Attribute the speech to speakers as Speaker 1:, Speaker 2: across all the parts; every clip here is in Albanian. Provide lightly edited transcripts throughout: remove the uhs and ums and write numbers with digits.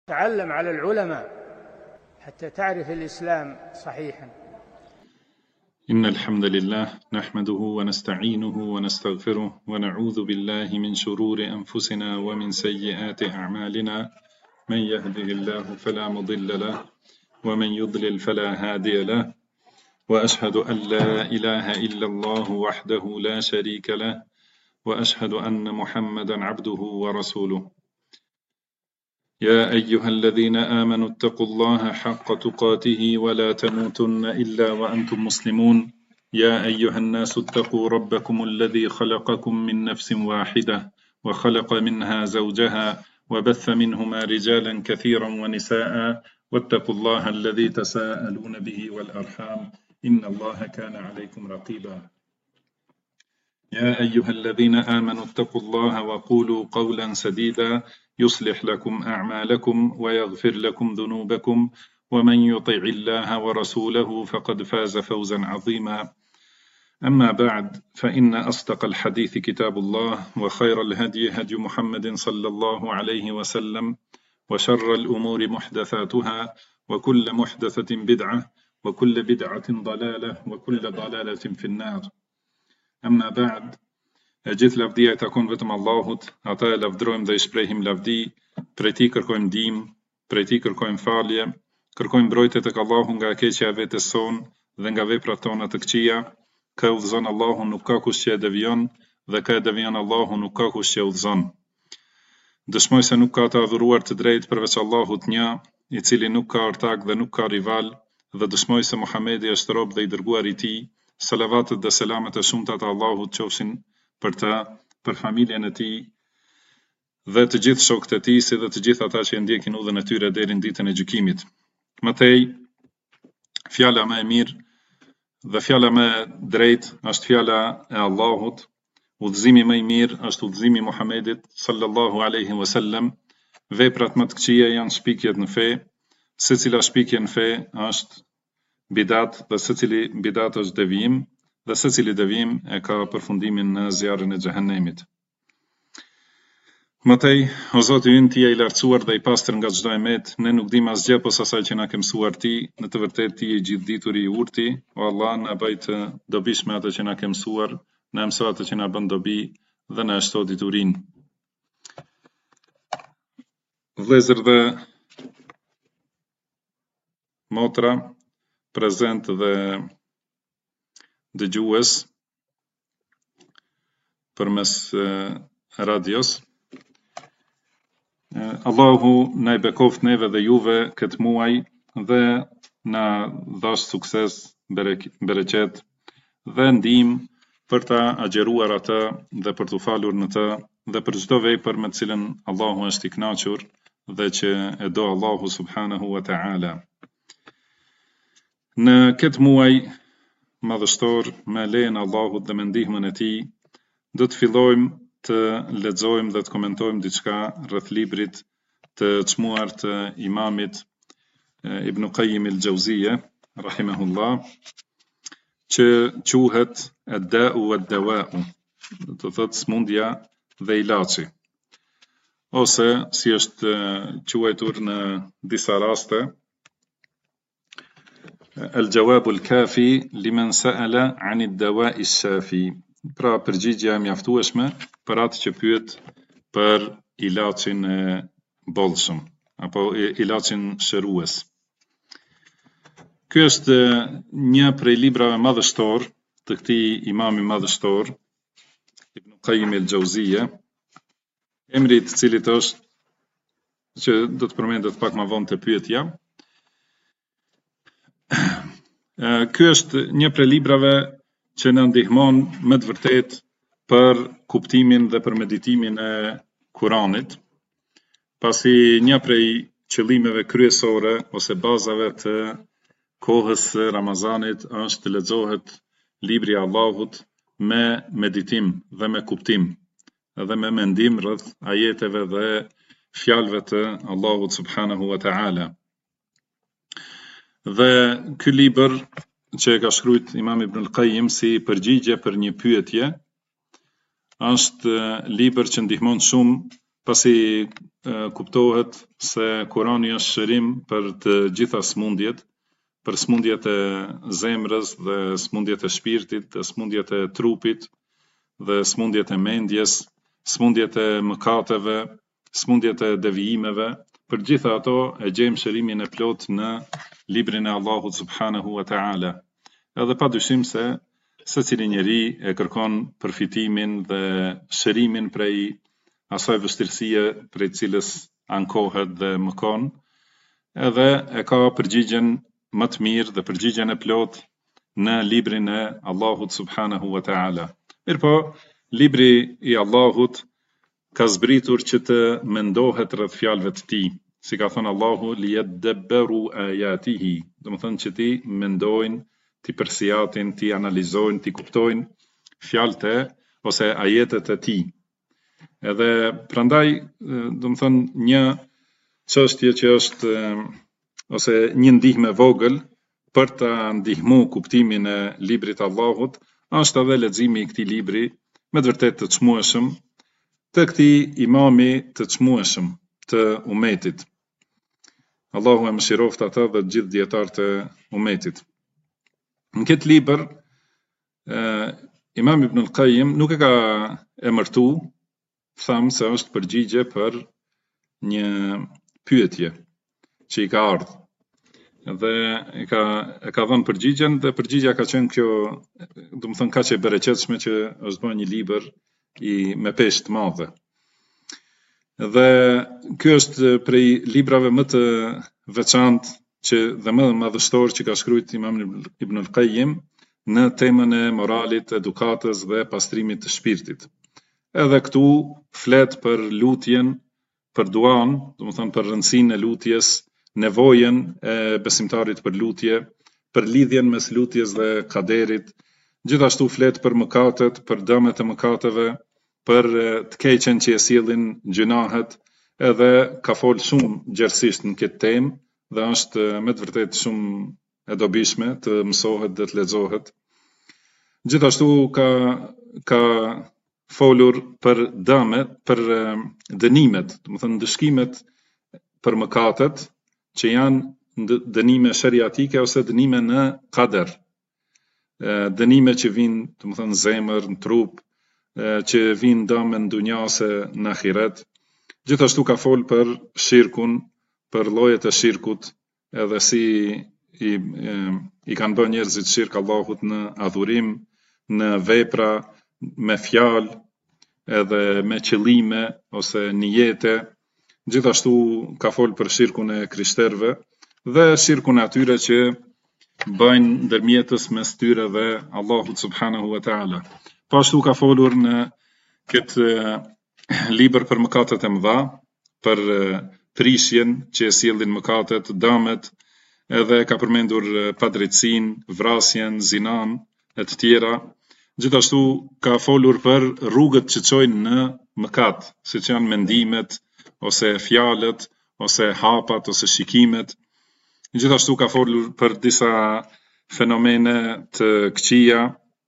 Speaker 1: تعلم على العلماء حتى تعرف الإسلام صحيحا.
Speaker 2: إن الحمد لله نحمده ونستعينه ونستغفره ونعوذ بالله من شرور أنفسنا ومن سيئات أعمالنا. من يهده الله فلا مضل له ومن يضلل فلا هادي له، وأشهد أن لا إله إلا الله وحده لا شريك له، وأشهد أن محمدا عبده ورسوله. يا أيها الذين آمنوا اتقوا الله حق تقاته ولا تموتن إلا وأنتم مسلمون. يا أيها الناس اتقوا ربكم الذي خلقكم من نفس واحدة وخلق منها زوجها وبث منهما رجالا كثيرا ونساء، واتقوا الله الذي تساءلون به والأرحام إن الله كان عليكم رقيبا. يا أيها الذين آمنوا اتقوا الله وقولوا قولا سديدا يصلح لكم أعمالكم ويغفر لكم ذنوبكم، ومن يطع الله ورسوله فقد فاز فوزا عظيما. أما بعد، فإن أصدق الحديث كتاب الله، وخير الهدي هدي محمد صلى الله عليه وسلم، وشر الأمور محدثاتها، وكل محدثة بدعة، وكل بدعة ضلالة، وكل ضلالة في النار. أما بعد, gjithë lavdia e takon vetëm Allahut, ata e lavdrojmë dhe i shprehim lavdi, prej tij kërkojmë ndihmë, prej tij kërkojmë falje, kërkojmë mbrojtje tek Allahu nga e keqja e vetes son dhe nga veprat tona të këqija. Kë udhëzon Allahu nuk ka kush që e devion, dhe kë e devion Allahu nuk ka kush që e udhëzon. Dëshmoj se nuk ka të adhuruar të drejtë përveç Allahut një, i cili nuk ka ortak dhe nuk ka rival, dhe dëshmoj se Muhamedi është rob dhe i dërguar i tij. Salavatet dhe selamet e shumta të Allahut qofshin për ta, për familjen e tij dhe të gjithë shokët e tij, si dhe të gjithë ata që e ndjekin udhën e tyre deri në ditën e gjykimit. Mëtej, fjala më e mirë dhe fjala më e drejtë është fjala e Allahut. Udhëzimi më i mirë është udhëzimi i Muhamedit sallallahu alaihi wasallam. Veprat më të këqija janë shpikjet në fe. Secila shpikje në fe është bidat, dhe secili bidat është devijim, dhe secili devijim e ka përfundimin në zjarrin e xhehenemit. Mëtej, o Zoti ynë, ti je i lartësuar dhe i pastër nga çdo emet, ne nuk dimë asgjë posa asaj që na ke mësuar ti, në të vërtetë ti je i gjithdituri i urti. O Allah, na bëj të dobishme atë që na ke mësuar, na mëso atë që na bën dobi dhe na shto diturinë. Vëllezër dhe motra, prezent dhe dëgjues përmes radios. Allahu na i bekoft neve dhe juve këtë muaj dhe na dhash sukses, bereqet dhe ndihmë për ta agjeruar atë dhe për t'u falur në të dhe për çdo vepër me të cilën Allahu është i kënaqur dhe që e do Allahu subhanahu wa ta'ala. Në këtë muaj madhështor, me lejen e Allahut dhe me ndihmën e tij, do të fillojmë të lexojmë dhe të komentojmë diçka rreth librit të çmuar të Imamit Ibn Qayyim al-Jauziyja rahimahullah, që quhet ad-da'u wad-dawa'u, do të thotë smundja dhe ilaçi, ose si është quajtur në disa raste al-jawabu al-kafi liman sa'ala 'an ad-dawa'i ash-shafi. Pra, përgjigjja e mjaftueshme për atë që pyet për ilaçin e bollshëm apo ilaçin shërues. Ky është një prej librave madhështor të këtij imami madhështor, Ibn Qayyim al-Jauziyja, emri i cilit është, që do të përmendet pak më vonë te pyetja. Ky është një prej librave që na ndihmon më të vërtet për kuptimin dhe për meditimin e Kuranit, pasi një prej qëllimeve kryesore ose bazave të kohës së Ramazanit është të lexohet libri i Allahut me meditim dhe me kuptim, dhe me mendim rreth ajeteve dhe fjalëve të Allahut subhanahu wa ta'ala. Dhe ky libër që e ka shkruajt Imam Ibn al-Qayyim si përgjigje për një pyetje, është libër që ndihmon shumë pasi kuptohet se Kurani është shërim për të gjitha smundjet, për smundjet e zemrës dhe smundjet e shpirtit, dhe smundjet e trupit, dhe smundjet e mendjes, smundjet e mëkateve, smundjet e devijimeve. Për gjitha ato e gjejmë shërimin e plot në librin e Allahut subhanahu wa ta'ala. Edhe padyshim se secili njeri e kërkon përfitimin dhe shërimin prej asaj vështirësie prej cilës ankohet dhe mëkon, edhe e ka përgjigjen më të mirë dhe përgjigjen e plot në librin e Allahut subhanahu wa ta'ala. Mirpo, libri i Allahut ka zbritur që të mendohet rreth fjalëve të tij, si ka thënë Allahu liyadabbaru ayatihi, do të thënë që ti mendojnë, ti përsijatin, ti analizojnë, ti kuptojnë fjalët e ose ajetet e tij. Edhe prandaj, do të thënë një çështje që është ose një ndihmë e vogël për ta ndihmuar kuptimin e librit të Allahut, është edhe leximi i këtij libri me të vërtetë të çmueshëm, të këtij imami të çmueshëm të umetit. Allahu e mëshiroft ata dhe të gjithë dietarët e umetit. Në këtë libër, Imam Ibn al-Qayyim nuk e ka emërtu, thamë se është përgjigje për një pyetje që i ka ardhur. Dhe e ka dhënë përgjigjen dhe përgjigja ka qenë kjo, do të thënë kaq e bereqetshme që është bërë një libër me peshë të madhe. Dhe ky është prej librave më të veçantë dhe më madhështor që ka shkruajtur Imam Ibn al-Qayyim në temën e moralit, edukatës dhe pastrimit të shpirtit. Edhe këtu flet për lutjen, për duan, do të thënë për rëndësinë e lutjes, nevojën e besimtarit për lutje, për lidhjen mes lutjes dhe kaderit, gjithashtu flet për mëkatet, për dëmet e mëkateve, për të keqen që e sjellin gjunahet, edhe ka folë shumë gjerësisht në këtë temë dhe është me të vërtetë shumë e dobishme të mësohet dhe të lexohet. Gjithashtu ka folur për dëmet, për dënimet, do të thënë ndëshkimet për mëkatet, që janë dënime shariatike ose dënime në kader. Dënime që vinë, do të thënë zemër, në trup, që vinë dëme në dunja ose në ahiret. Gjithashtu ka folë për shirkun, për llojet e shirkut, edhe si i kanë bërë njerëzit shirk Allahut në adhurim, në vepra, me fjalë, edhe me qëllime ose niyete. Gjithashtu ka folë për shirkun e krishterëve dhe shirkun e atyre që bëjnë ndërmjetës mes tyre dhe Allahut subhanahu wa ta'ala. Po ashtu ka folur në këtë libër për mëkatet e mëdha, për prishjen që e sjellin mëkatet, dëmet, edhe ka përmendur padrejtësinë, vrasjen, zinan e të tjera. Gjithashtu ka folur për rrugët që çojnë në mëkat, siç janë mendimet, ose fjalët, ose hapat, ose shikimet. Gjithashtu ka folur për disa fenomene të këqija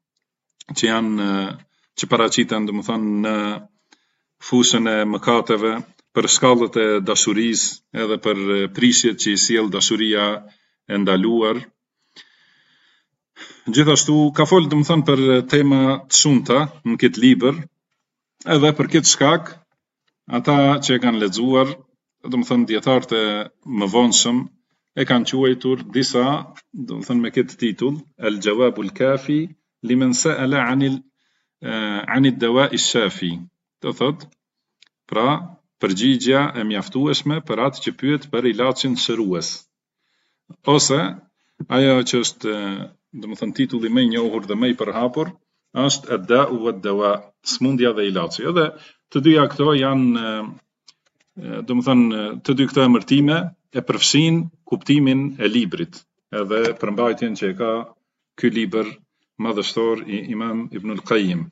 Speaker 2: që paraqiten, domethënë në fushën e mëkateve, për shkallët e dashurisë, edhe për prishjet që i sjell dashuria e ndaluar. Gjithashtu ka folur domethënë për tema të shumta në këtë libër, edhe për këtë shkak ata që e kanë lexuar, domethënë dietarët e mëvonshëm e kanë quajtur disa, domethënë me këtë titull, Al-Jawabul Kafi liman sa'ala 'anil dawa'i shafi. Do thotë, pra përgjigja e mjaftueshme për atë që pyet për ilaçin shërues. Ose ajo që është, domethënë titulli më i njohur dhe më i përhapur është ad-da'u wad-dawa, smundja dhe ilaçi. Edhe të dyja këto janë, domethënë të dy këto emërtime e përfshin kuptimin e librit, edhe përmbajtjen që e ka ky libër madhështor i Imam Ibn al-Qayyim.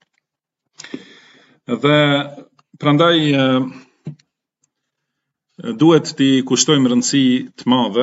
Speaker 2: Dhe prandaj duhet t'i kushtojmë rëndësi të madhe,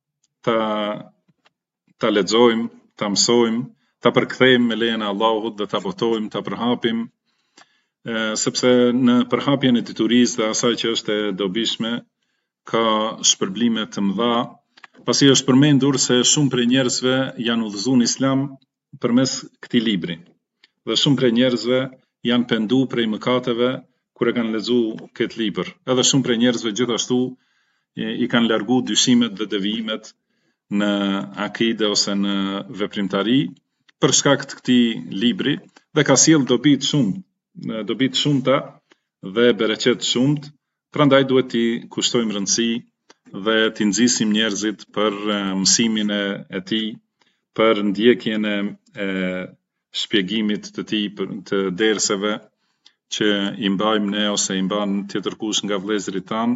Speaker 2: ta lexojmë, ta mësojmë, ta përkthejmë me lejen e Allahut dhe ta botojmë, ta përhapim sepse në përhapjen e diturisë dhe asaj që është e dobishme, ka shpërblime të mëdha, pasi është përmendur se shumë prej njerëzve janë udhëzuar në Islam përmes këtij libri. Dhe shumë prej njerëzve janë pendu prej mëkateve kur e kanë lexuar këtë libër. Edhe shumë prej njerëzve gjithashtu i kanë largu dyshimet dhe devijimet në akide ose në veprimtari për shkak të këtij libri dhe ka sjell dobi të shumta dhe bereqet shumt, prandaj duhet t'i kushtojmë rëndësi dhe t'i nxisim njerëzit për mësimin e tij, për ndjekjen e shpjegimit të tij të derseve që i mbajmë ne ose i mban tjetër kush nga vëllezërit tanë.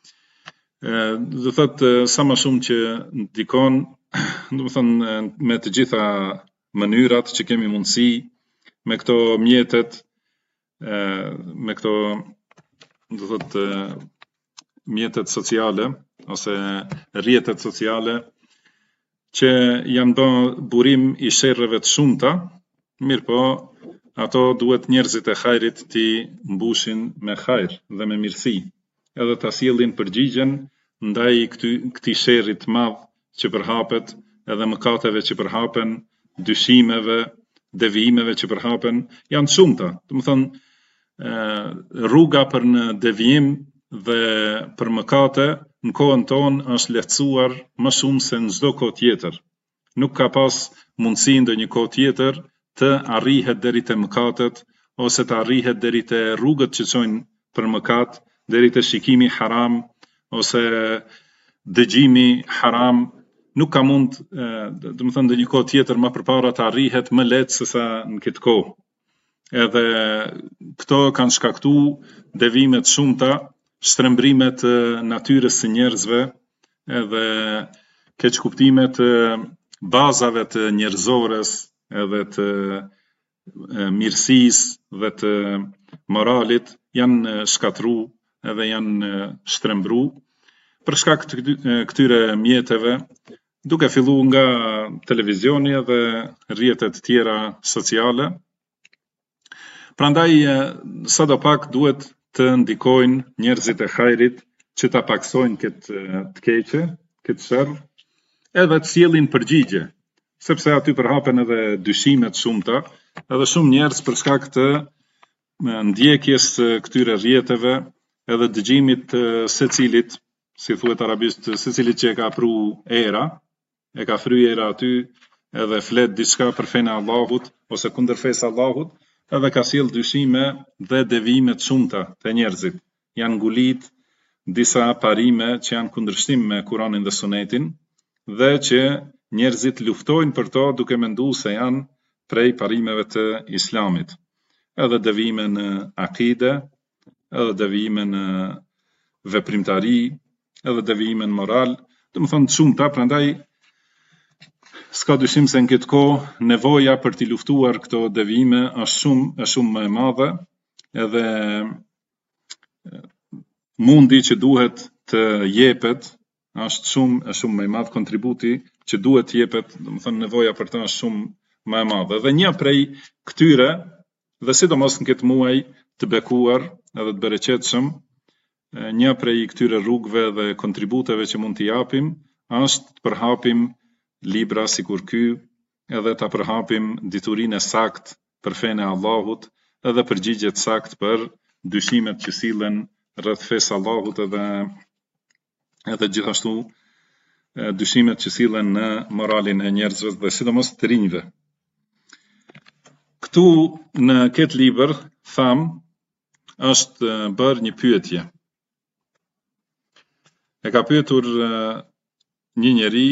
Speaker 2: Do thotë sa më shumë që ndikon, do të thënë me të gjitha mënyrat që kemi mundësi, me këto mjetet, me këto do thotë mjetet sociale ose rrjetet sociale që janë bë burim i sherrëve të shumta, mirë po ato duhet njerëzit e hajrit t'i mbushin me hajr dhe me mirësi, edhe ta sjellin përgjigjen ndaj këtij sherri të madh që përhapet, edhe mëkateve që përhapen, dyshimeve, devijimeve që përhapen, janë shumta. Do të thonë rruga për në devijim dhe për mëkate në kohën tonë është lehtësuar më shumë se në çdo kohë tjetër. Nuk ka pas mundësi ndonjë kohë tjetër të arrihet deri te mëkatet ose të arrihet deri te rrugët që çojnë për mëkat, deri te shikimi haram ose dëgjimi haram. Nuk ka mund, do të thënë ndonjë kohë tjetër më përpara të arrihet më lehtë se sa në këtë kohë. Edhe këto kanë shkaktuar devijime të shumta, shtrembrime të natyrës së njerëzve, edhe keqkuptime të bazave të njerëzores, edhe të mirësisë dhe të moralit janë shkatru edhe janë shtrembru për shkak të këtyre mjeteve, duke filluar nga televizioni dhe rrjetet tjera sociale. Prandaj sadopak duhet të ndikojnë njerëzit e hajrit që ta paksojnë këtë të keqe, këtë sherr, edhe të sjellin përgjigje, sepse aty përhapen edhe dyshime të shumta, edhe shumë njerëz për shkak të ndjekjes së këtyre rrjeteve edhe dëgjimit të secilit, si thuhet arabisht, secilit që e ka pru era, e ka fry era aty edhe flet diçka për fenë e Allahut ose kundër fesë Allahut, edhe ka sjell dyshime dhe devijime të shumta te njerëzit. Janë ngulit disa parime që janë kundërshtim me Kur'anin dhe Sunetin dhe që njerëzit luftojnë për to duke menduar se janë prej parimeve të Islamit. Edhe devijime në akide, edhe devijime në veprimtari, edhe devijime në moral, do të thonë shumta, prandaj s'ka dyshim se në këtë kohë nevoja për t'i luftuar këto devijime është shumë më e madhe, edhe mundi që duhet të jepet është shumë më i madh, kontributi që duhet të jepet, do të thonë nevoja për ta është shumë më e madhe. Dhe një prej këtyre, dhe sidomos në këtë muaj të bekuar edhe të bereqetshëm, një prej këtyre rrugëve dhe kontributeve që mund t'i japim është të përhapim libra sikur ky, edhe ta përhapim diturinë e saktë për fenë e Allahut, edhe përgjigje të saktë për dyshimet që sillen rreth fesë Allahut edhe gjithashtu dyshimet që sillen në moralin e njerëzve dhe sidomos të rinjve. Këtu në këtë libër tham është bërë një pyetje. E ka pyetur një njeri.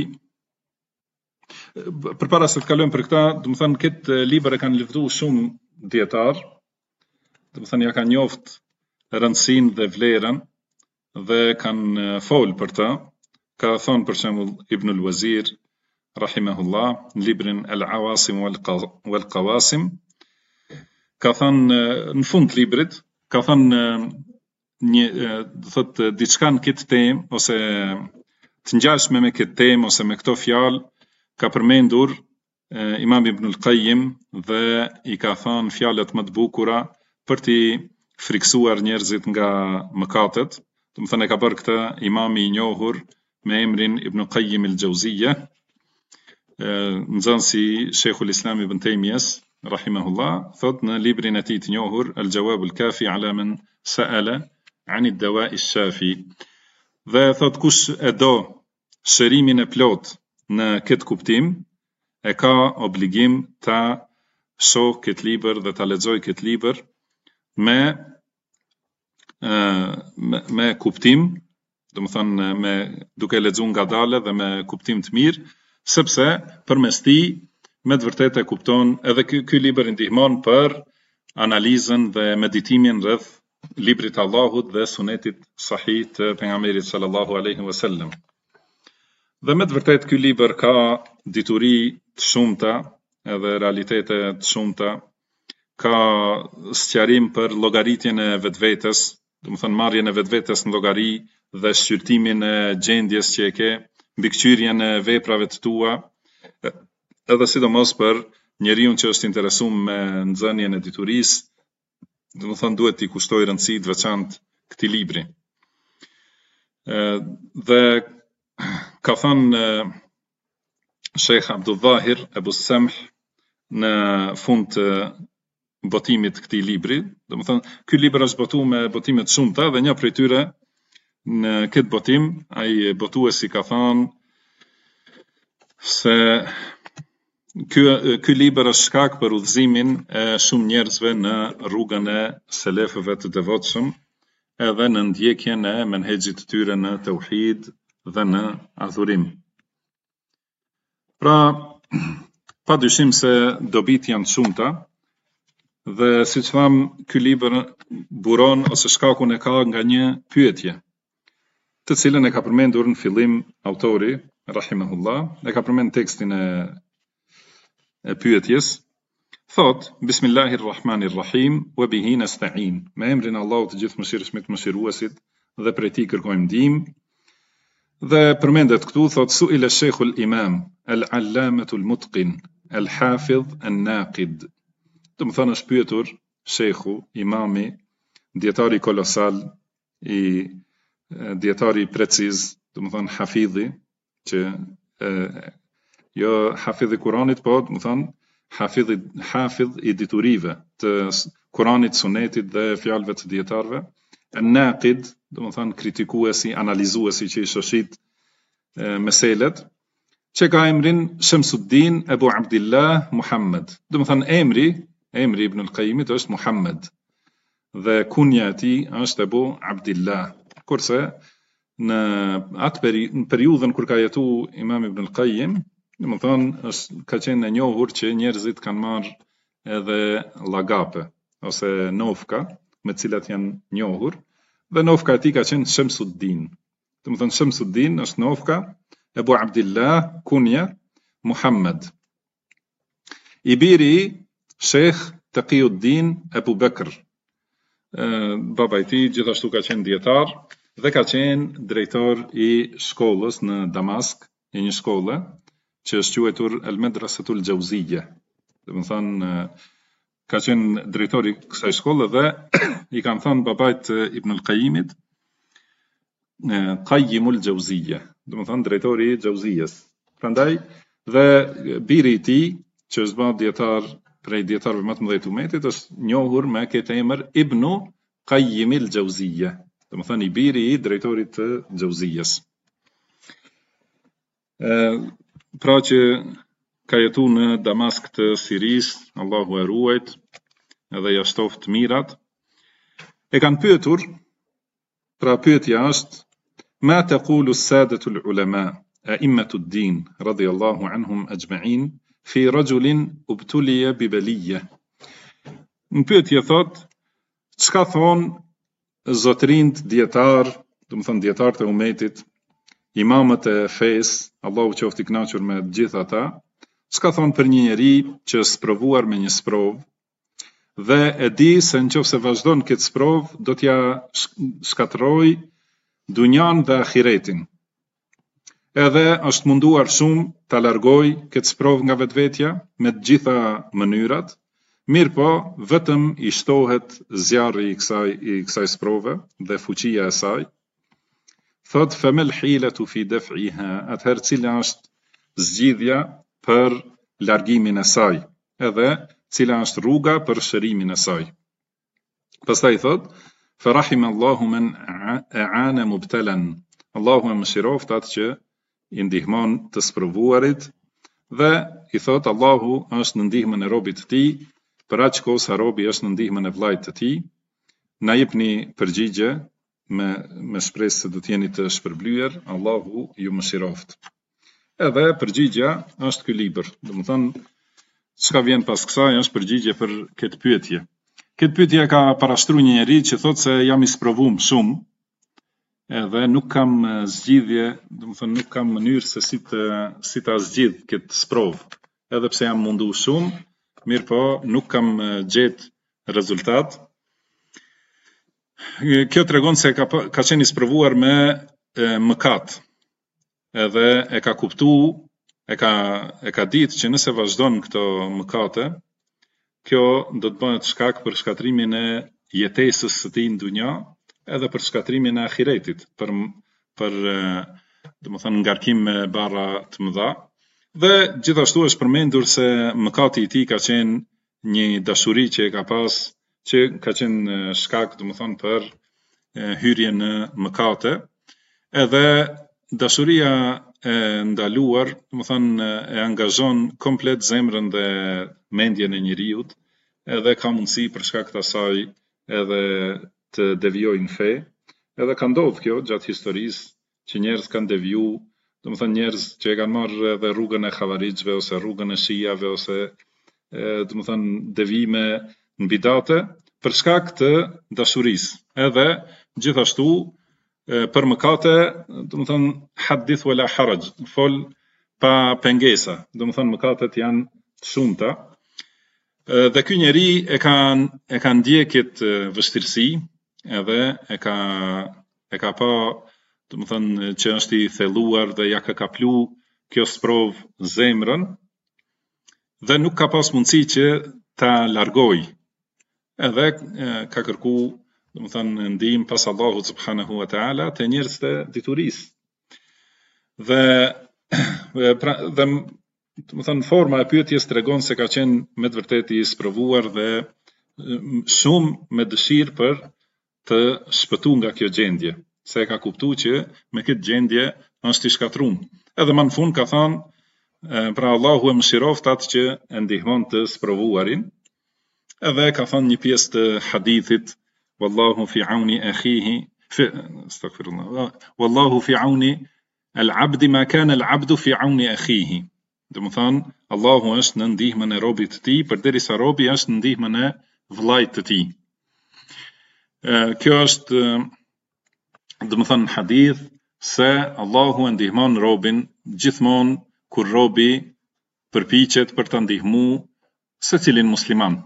Speaker 2: Përpara se të kalojmë për këta, do të thënë këtë libër e kanë lëvizur shumë dietar, do të thënë ja kanë njoft rëndësinë dhe vlerën dhe kanë folë për ta. Ka thonë për shembull Ibn al-Wazir rahimahullah në librin Al-Awasim wal Qawasim, ka thonë në fund të librit, ka thonë do thotë diçka në këtë temë ose të ngjashme me këtë temë ose me këto fjalë, ka përmendur Imam Ibn al-Qayyim dhe i ka thënë fjalët më të bukura për t'i friksuar njerëzit nga mëkatet. Do të thënë e ka bërë këtë imami I njohur me emrin Ibn Qayyim al-Jauziyja, nxënësi Sheikhul Islam Ibn Taymiyyah rahimahullah, thot në librin e tij të njohur Al-Jawab al-Kafi ala man sa'ala 'an ad-dawa' ash-shafi. Dhe thot kush e do shërimin e plot në këtë kuptim, e ka obligim ta shoh këtë libër dhe ta lexoj këtë libër me kuptim, do të thënë duke lexuar ngadalë dhe me kuptim të mirë, sepse përmes tij me të vërtetë e kupton edhe ky libër ndihmon për analizën dhe meditimin rreth librit të Allahut dhe sunetit sahih të pejgamberit sallallahu alaihi wasallam. Dhe me të vërtetë ky libër ka dituri të shumta edhe realitete të shumta, ka sqarim për llogaritjen e vetvetes, do të thënë marrjen e vetvetes në llogari dhe shqyrtimin e gjendjes që e ke, mbikëqyrjen e veprave të tua, edhe sidomos për njeriu që është interesuar me nxënien e diturisë, do të thënë duhet t'i kushtoj rëndësi të veçantë këtij libri. Dhe ka thënë Sheikh Abdul Zahir Abu Samh në fund të botimit të këtij libri, do të thënë ky libër është botuar me botime të shumta dhe një prej tyre në këtë botim ai botuesi ka thënë se ky libër është shkak për udhëzimin e shumë njerëzve në rrugën e selefëve të devotshëm, edhe në ndjekjen e menhexhit të tyre në tauhid dhe në adhurim. Pra, padyshim se dobit janë shumta, dhe siç tham, ky libër buron ose shkakun e ka nga një pyetje, të cilën e ka përmendur në fillim autori rahimahullah, e ka përmend tekstin e pyetjes. Thot: Bismillahirrahmanirrahim wa bihi nasta'in. Me emrin e Allahut të gjithëmëshirshmit, mëshiruesit, dhe prej tij kërkojmë ndihmë. Dhe përmendet këtu, thot: Su'ila Sheikhul Imam al-Allamatul Mutqin al-Hafidh an-Naqid. Do të thënë është pyetur Sheikhu, imami, dietari kolosal, dietari preciz, do të thënë hafidhi, që jo hafidhi Kuranit, po do të thënë hafidh I diturive të Kuranit, sunetit dhe fjalëve të dietarëve. An-Naqid, do të thënë kritikuesi, analizuesi që I shoshit meselet, që ka emrin Shamsuddin Abu Abdillah Muhammad. Do të thënë emri Ibn al-Qayyimit është Muhammad dhe kunja e tij është Abu Abdillah. Kurse në atë periudhën kur ka jetuar Imam Ibn al-Qayyim, do të thënë ka qenë e njohur që njerëzit kanë marrë edhe llagape ose nofka me të cilat janë njohur, dhe nofka e tij ka qenë Shamsuddin. Do të thënë Shamsuddin është nofka, Abu Abdillah kunja, Muhammad. I biri Sheikh Taqiyuddin Abu Bakr. Baba I tij gjithashtu ka qenë dietar dhe ka qenë drejtor I shkollës në Damask, një shkolle që është quajtur Al-Madrasatul Jauziyya. Do të thënë ka qenë drejtori I kësaj shkolle dhe I kanë thënë babait Ibn al-Qayyimit Qayyimul Jauziyya, do të thënë drejtori I Jauziyës. Prandaj dhe biri I tij, që është bërë dietar prej dietarëve më të mëdhenj të umetit, është njohur me këtë emër Ibn Qayyimil Jauziyya, do të thënë I biri I drejtorit të Jauziyës. Pra që ka jetuar në Damask të Siris, Allahu e ruajt, edhe ja shtoft mirat. E kanë pyetur, pra pyetja është: Ma taqulu as-sadatu al-ulama a'immatu ad-din radiyallahu anhum ajma'in fi rajulin ubtuliya bi baliyya. Në pyetje thot, çka thon zotrinj dietar, do të thënë dietarët e umetit, imamët e fesë, Allahu qoftë I kënaqur me të gjithë ata, çka thon për një njeri që është sprovuar me një sprovë dhe e di se nëse vazhdon këtë sprovë do t'ja shkatërroj dunjan dhe ahiretin. Edhe është munduar shumë ta largoj këtë sprovë nga vetvetja me të gjitha mënyrat Mirë po, vetëm i shtohet zjarri i kësaj sprove dhe fuqia e saj. Thot femel hilatu fi daf'iha, atëherë cila është zgjidhja për largimin e saj, edhe cila është rruga për shërimin e saj. Pastaj thot farahim Allahu men a'ana mubtalan, Allahu e mëshiroft atë që i ndihmon të sprovuarit, dhe i thot Allahu është në ndihmën e robit të tij, për aq kohë sa robi është në ndihmën e vllajt të tij. Na jepni përgjigje me shpresë se do të jeni të shpërblyer, Allahu ju mëshiroft. Edhe përgjigja është ky libër. Domethënë, çka vjen pas kësaj është përgjigje për këtë pyetje. Këtë pyetje ka parashtruar një njerëz që thotë se jam i sprovuar shumë, edhe nuk kam zgjidhje, domethënë nuk kam mënyrë se si ta zgjidh këtë sprovë. Edhe pse jam mundu shumë, mirë po nuk kam gjetë rezultat. Kjo tregon se ka qenë i sprovuar me mëkat. Edhe e ka kuptuar, e ka ditë që nëse vazhdon këto mëkate, kjo do të bëhet shkak për shkatrimin e jetesës së tij në dunja, edhe për shkatrimin e ahiretit, për domethënë ngarkim me barra të mëdha. Dhe gjithashtu është përmendur se mëkati i tij ka qenë një dashuri që e ka pas, që ka qenë shkak domethënë për hyrje në mëkate, edhe dashuria e ndaluar, domethënë e angazhon komplet zemrën dhe mendjen e njeriut, edhe ka mundësi për shkak të asaj edhe të devijojnë fe, edhe ka ndodhur kjo gjatë historisë që njerëz kanë devijuar, domethënë njerëz që e kanë marrë edhe rrugën e xhavarixhëve ose rrugën e shijave ose domethënë devijime në bidate për shkak të dashurisë. Edhe gjithashtu për mëkate, domethënë hadith wala haraj, fol pa pengesa, domethënë mëkatet janë të shumta. Dhe ky njeri e ka ndjekit vështirësi, edhe e ka pa, domethënë që është i thelluar dhe ja ka kaplu kjo sprov zemrën, dhe nuk ka pas mundësi që ta largoj. Edhe ka kërku, domethënë ndihmë pas Allahut subhanahu wa taala te njerëz të diturisë. Dhe domethënë forma e pyetjes tregon se ka qenë me të vërtetë i sprovuar dhe shumë me dëshirë për të shpëtuar nga kjo gjendje, se e ka kuptuar që me këtë gjendje është i shkatruar. Edhe më në fund ka thënë, pra Allahu e mëshiroft atë që e ndihmon të sprovuarin. Edhe ka thënë një pjesë të hadithit, wallahu fi auni akhihi, astaghfirullah, wallahu fi auni al-abdi ma kana al-abdu fi auni akhihi. Domethënë, Allahu është në ndihmën e robit të tij, përderisa robi është në ndihmën e vllajt të tij. Kjo është domethënë hadith se Allahu e ndihmon robin gjithmonë kur robi përpiqet për ta ndihmuar secilin musliman.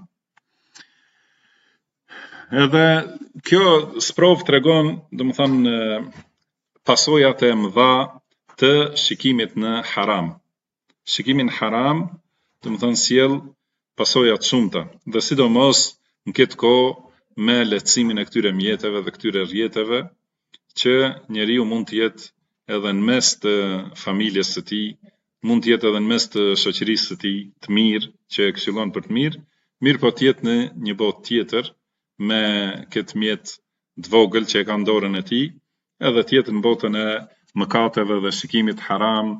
Speaker 2: Edhe kjo sprov tregon domethënë pasojat e mëdha të shikimit në haram. Shikimin haram, domethënë sjell pasoja të shumta, dhe sidomos në këtë kohë me lehtësimin e këtyre mjeteve dhe këtyre rrjeteve, që njeriu mund të jetë edhe në mes të familjes së tij, mund të jetë edhe në mes të shoqërisë së tij të mirë, që e këshillon për të mirë po të jetë në një botë tjetër me këtë mjet të vogël që e ka në dorën e tij, edhe të jetë në botën e mëkateve dhe shikimit haram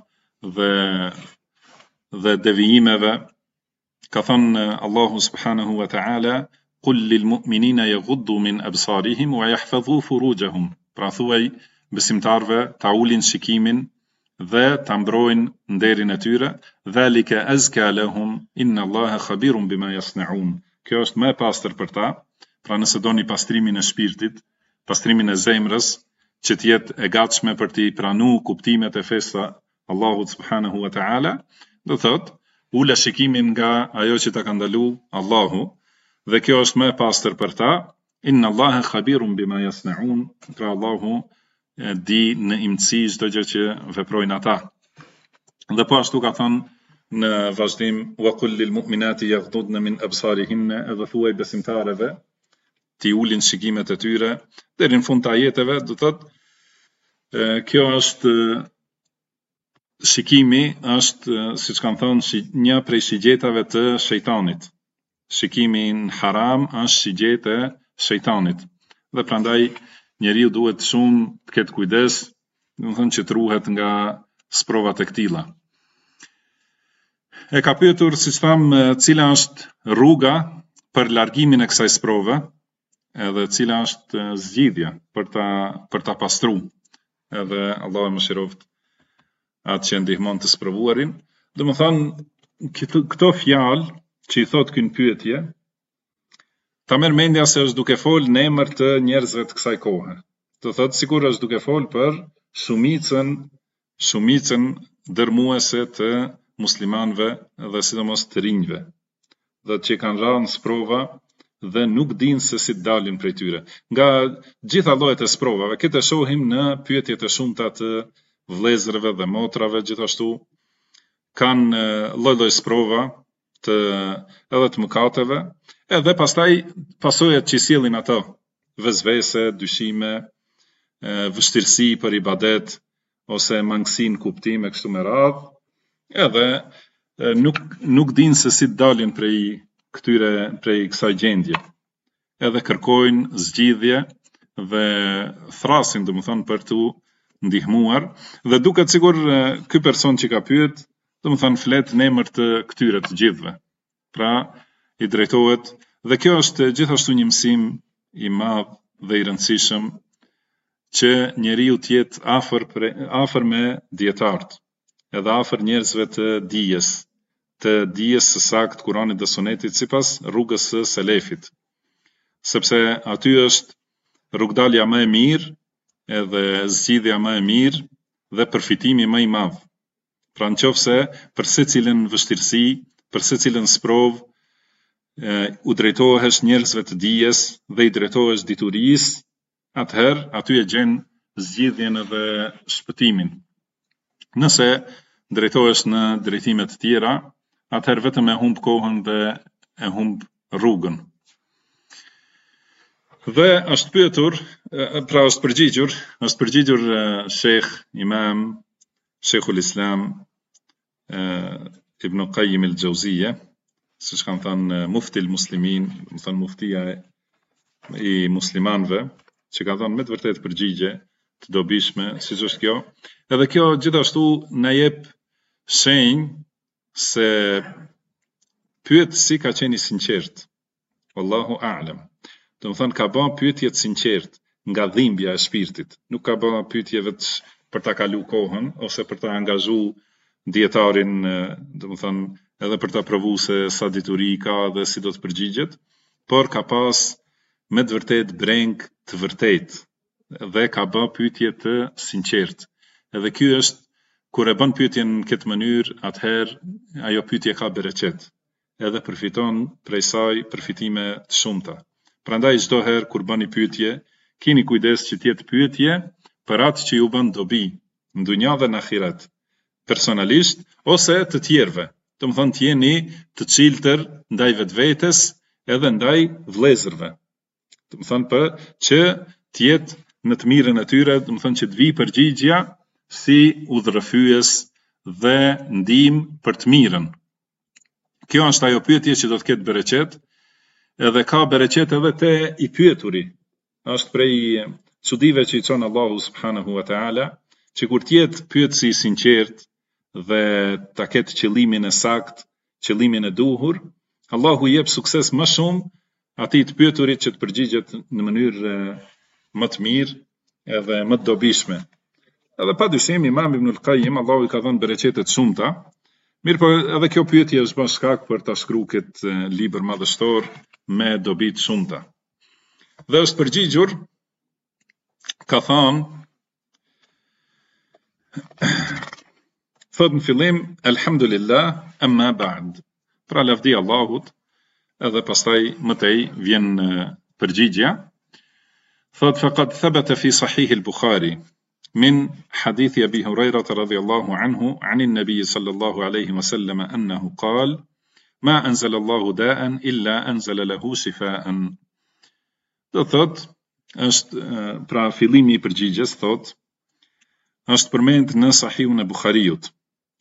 Speaker 2: dhe devijimeve. Ka thënë Allahu subhanahu wa ta'ala, qul lil mu'minina yaghuddu min absarihim wa yahfazu furujahum. Pra thuaj besimtarve ta ulin shikimin dhe ta mbrojnë nderin e tyre, dhalika azka lahum inna Allaha khabirun bima yasnaun. Kjo është më e pastër për ta. Pra nëse doni pastrimin e shpirtit, pastrimin e zemrës, që të jetë e gatshme për të pranuar kuptimet e fesë Allahut subhanahu wa ta'ala, do thot ula shikimin nga ajo që ta ka ndaluar Allahu, dhe kjo është më e pastër për ta. Inna Allaha khabirun bima yasnaun. Pra Allahu di në imtësi çdo gjë që veprojnë ata. Dhe po ashtu ka thënë në vazhdim wa qul lil mu'minati yaghdudna min absarihinna, edhe thuaj besimtareve ti ulin shikimet e tyre deri në fund të ajeteve. Do thotë kjo është shikimi është, siç kanë thënë, një prej shigjetave të shejtanit. Shikimi në haram është shigjet e shejtanit. Dhe prandaj njeriu duhet shumë të ketë kujdes, do të thonë që të ruhet nga sprovat e këtilla. E ka pyetur, siç tham, cila është rruga për largimin e kësaj sprove, edhe cila është zgjidhja për ta pastruar. Edhe Allah e mëshiroft atë që ndihmon të sprovuarin. Domethënë këto fjalë që i thot kënë pyetje, ta merr mendja se është duke fol në emër të njerëzve të kësaj kohe. Do thotë sikur është duke fol për shumicën dërmuese të muslimanëve dhe sidomos të rinjve, dhe që kanë rënë sprova dhe nuk dinë se si të dalin prej tyre. Nga gjitha llojet e sprovave, këtë e shohim në pyetjet e shumta të vëllezërve dhe motrave, gjithashtu kanë lloj-lloj sprova edhe të mëkateve, edhe pastaj pasojat që sjellin ato, vezvese, dyshime, vështirësi për ibadet ose mangësi në kuptim e kështu me radhë, edhe nuk dinë se si të dalin prej kësaj gjendje. Edhe kërkojnë zgjidhje dhe thrasin, domethënë, për tu ndihmuar, dhe duket sikur ky person që ka pyet, domethënë flet në emër të këtyre të gjithëve. Pra i drejtohet, dhe kjo është gjithashtu një mësim i madh dhe i rëndësishëm, që njeriu të jetë afër me dietarët, edhe afër njerëzve të dijes së saktë Kuranit dhe Sunetit sipas rrugës së selefit, sepse aty është rrugdalja më e mirë, edhe zgjidhja më e mirë dhe përfitimi më i madh. Pra nëse për secilën vështirësi, për secilën sprov, u drejtohesh njerëzve të dijes dhe i drejtohesh diturisë, atëherë aty e gjen zgjidhjen edhe shpëtimin. Nëse drejtohesh në drejtime të tjera, atëherë vetëm e humb kohën dhe e humb rrugën. Dhe është pyetur, pra është përgjigjur Sheikh Imam Sheikhul Islam Ibn Qayyim al-Jawziyya, siç kanë thënë mufti al-muslimin, do thënë muftia i muslimanëve, që ka thënë me të vërtetë përgjigje të dobishme, siç është kjo. Edhe kjo gjithashtu na jep shenjë se pyetësi ka qenë i sinqert. Wallahu a'lam. Do të thënë ka bën pyetje të sinqert nga dhimbja e shpirtit. Nuk ka bën pyetje vetëm për ta kalu kohën ose për ta angazhu dietarin, do të thënë edhe për ta provuar se sa dituri ka dhe si do të përgjigjet, por ka pas me të vërtet breng të vërtet dhe ka bë pyetje të sinqert. Edhe ky është, kur e bën pyetjen në këtë mënyrë, atëherë ajo pyetje ka bereqet, edhe përfiton prej saj përfitime të shumta. Prandaj çdo herë kur bëni pyetje, keni kujdes që të jetë pyetje për atë që ju bën dobi në dunja dhe në ahiret, personalisht ose të tjerëve. Domethënë të jeni të çiltër ndaj vetvetes edhe ndaj vëllezërve. Domethënë për që të jetë në të mirën e tyre, domethënë që të vi përgjigjja si udhërrëfyes dhe ndihmë për të mirën. Kjo është ajo pyetje që do të ketë bereqet, edhe ka bereqet edhe te i pyeturi. Është prej çudive që i çon Allahu subhanahu wa taala, që kur të jetë pyetësi i sinqert dhe ta ketë qëllimin e saktë, qëllimin e duhur, Allahu i jep sukses më shumë atij të pyeturit që të përgjigjet në mënyrë më të mirë edhe më të dobishme. Edhe padyshim Imam Ibn al-Qayyim, Allahu i ka dhënë bereqete të shumta. Mirë, po edhe kjo pyetje është bën shkak për ta shkruar këtë libër madhështor me dobi të shumta. Dhe është përgjigjur, ka thënë, thot në fillim, Elhamdulillah, amma ba'd. Pra lavdi Allahut, edhe pastaj mëtej vjen përgjigja. Thot, faqad thabata fi sahih al-Bukhari, من حديث أبي هريرة رضي الله عنه عن النبي صلى الله عليه وسلم أنه قال: ما أنزل الله داء إلا أنزل له شفاء. Do thot, pra fillimi I përgjigjes, thot, është përmend në Sahihun e Buhariut.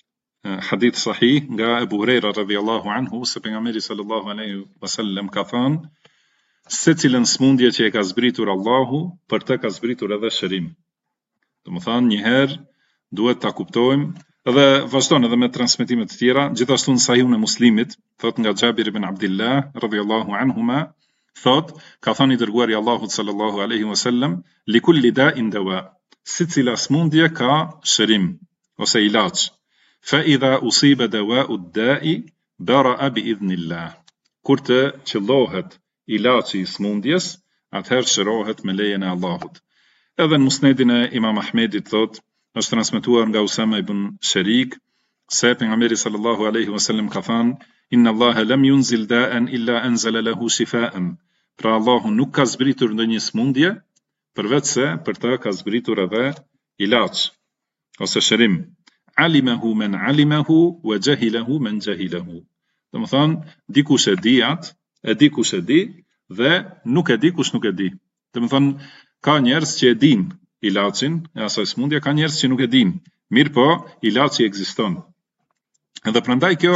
Speaker 2: Hadith sahih nga Abu Huraira radhiyallahu anhu se pejgamberi sallallahu alaihi wasallam ka thënë: secilën smundje që e ka zbritur Allahu, për të ka zbritur edhe shërim. Domethënë një herë duhet ta kuptojmë, edhe vazhdon edhe me transmetime të tjera, gjithashtu në Sahihun e Muslimit, thot nga Xhabir ibn Abdullah radhiyallahu anhuma, thot, ka thënë I dërguari I Allahut sallallahu alaihi wasallam: li kulli da'in dawa, secila smundje ka shërim ose ilaç. Fa idha usiba dawa'u ad-da'i bara'a bi idhnillah. Kur të qellohet ilaçi I smundjes, atëherë shërohet me lejen e Allahut. Edhe në Musnedin e Imam Ahmedit thot, është transmetuar nga Usama ibn Sharik se pejgamberi sallallahu alaihi wasallam ka thënë: inna Allaha lam yunzil da'an illa anzala lahu shifa'an. Pra Allahu nuk ka zbritur ndonjë smundje përveç se për të ka zbritur edhe ilaç ose shërim. Alimahu man alimahu wa jahilahu man jahilahu. Domethënë, dikush e di atë, e di kush e di dhe nuk e di kush nuk e di. Domethënë, ka njerëz që e din ilaçin e asaj smundje, ka njerëz që nuk e din. Mirë po, ilaçi ekziston. Edhe prandaj kjo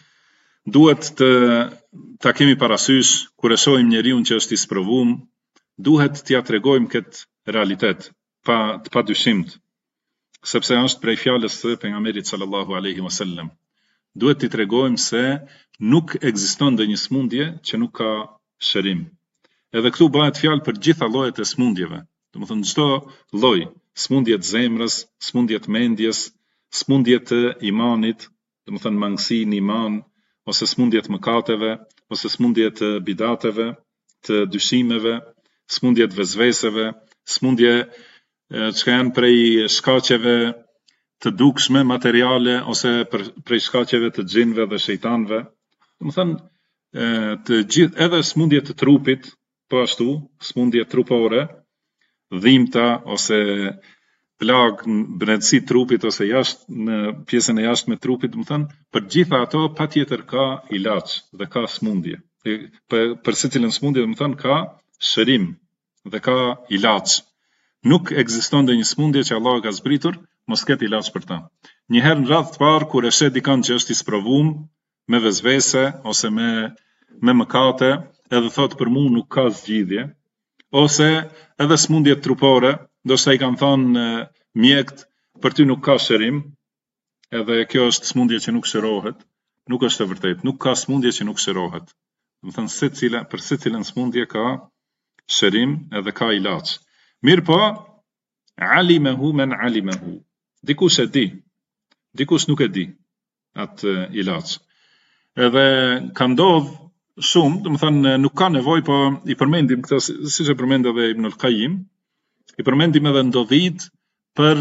Speaker 2: duhet ta kemi parasysh kur e shohim njeriu që është I sprovuar, duhet t'ia tregojmë këtë realitet pa dyshimt, sepse është prej fjalës së pejgamberit sallallahu alaihi wasallam. Duhet t'i tregojmë se nuk ekziston ndonjë smundje që nuk ka shërim. Edhe këtu bëhet fjalë për gjitha llojet e smundjeve. Domethënë çdo lloj, smundje të zemrës, smundje të mendjes, smundje të imanit, domethënë mangësi në iman, ose smundje të mëkateve, ose smundje të bidateve, të dyshimeve, smundje të vezveseve, smundje që janë prej shkaqeve të dukshme materiale ose prej shkaqeve të xhinëve dhe shejtanëve. Domethënë të gjithë edhe smundje të trupit, po ashtu, smundje trupore, dhimbta ose plag në brendësi trupit ose jashtë në pjesën e jashtme të trupit, domethënë për gjitha ato patjetër ka ilaç dhe ka smundje. Për secilën smundje domethënë ka shërim dhe ka ilaç. Nuk ekziston ndonjë smundje që Allah ka zbritur, mos ketë ilaç për ta. Një herë në radhë të parë kur e shet dikon që është I sprovuar me vezvese ose me mëkate, edhe thot për mua nuk ka zgjidhje, ose edhe smundje trupore, ndoshta I kanë thënë mjekët për ty nuk ka shërim, edhe kjo është smundje që nuk shërohet, nuk është e vërtetë, nuk ka smundje që nuk shërohet. Domethënë për secilën smundje ka shërim edhe ka ilaç. Mirë po, alimahu man alimahu. Dikush e di, dikush nuk e di atë ilaç. Edhe ka ndodh shumë, domethënë nuk ka nevojë, po I përmendim këtë, siç e përmend edhe Ibn al-Qayyim, I përmendim edhe ndodhit për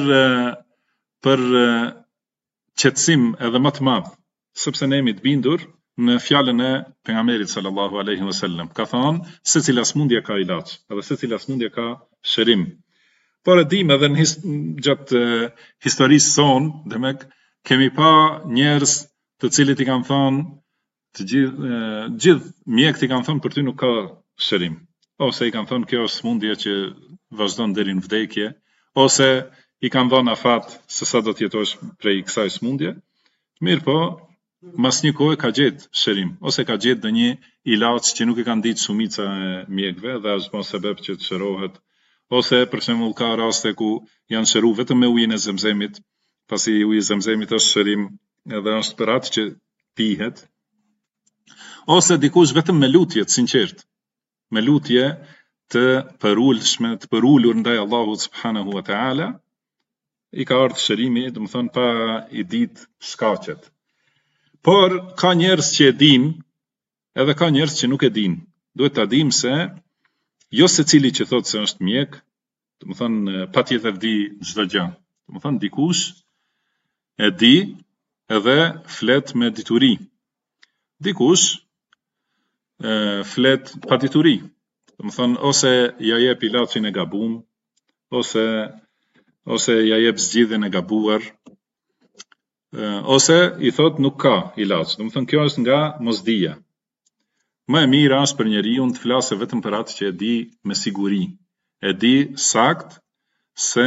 Speaker 2: qetësim edhe më të madh, sepse ne jemi të bindur në fjalën e pejgamberit sallallahu alaihi wasallam. Ka thënë, secila smundje ka ilaç, edhe secila smundje ka shërim. Por e dim edhe në gjatë historisë sonë, demek kemi pa njerëz të cilët I kanë thënë, të gjithë mjekët I kanë thënë për ty nuk ka shërim, ose I kanë thënë kjo është smundje që vazhdon deri në vdekje, ose I kanë dhënë afat se sa do të jetosh prej kësaj smundje. Mirë po, mas një kohë ka gjetë shërim, ose ka gjetë ndonjë ilaç që nuk I kanë ditë shumica e mjekëve dhe është bën sebeb që të shërohet, ose për shembull ka raste ku janë shëruar vetëm me ujin e Zemzemit, pasi uji I Zemzemit është shërim edhe është për atë që pihet, ose dikush vetëm me lutje të sinqert, me lutje të përulshme, të përulur ndaj Allahut subhanahu wa taala, I ka ardhur shërimi, domethënë pa I ditë shkaqet. Por ka njerëz që e din, edhe ka njerëz që nuk e din. Duhet ta dim se jo secili që thotë se është mjek, domethënë patjetër di çdo gjë. Domethënë dikush e di edhe flet me dituri. Dikush flet pa dituri. Domethënë ose ja jep ilaçin e gabum, ose ose ja jep zgjidhjen e gabuar, ose I thot nuk ka ilaç. Do të thënë kjo është nga mosdia. Më e mirë është për njeriu të flasë vetëm për atë që e di me siguri. E di sakt se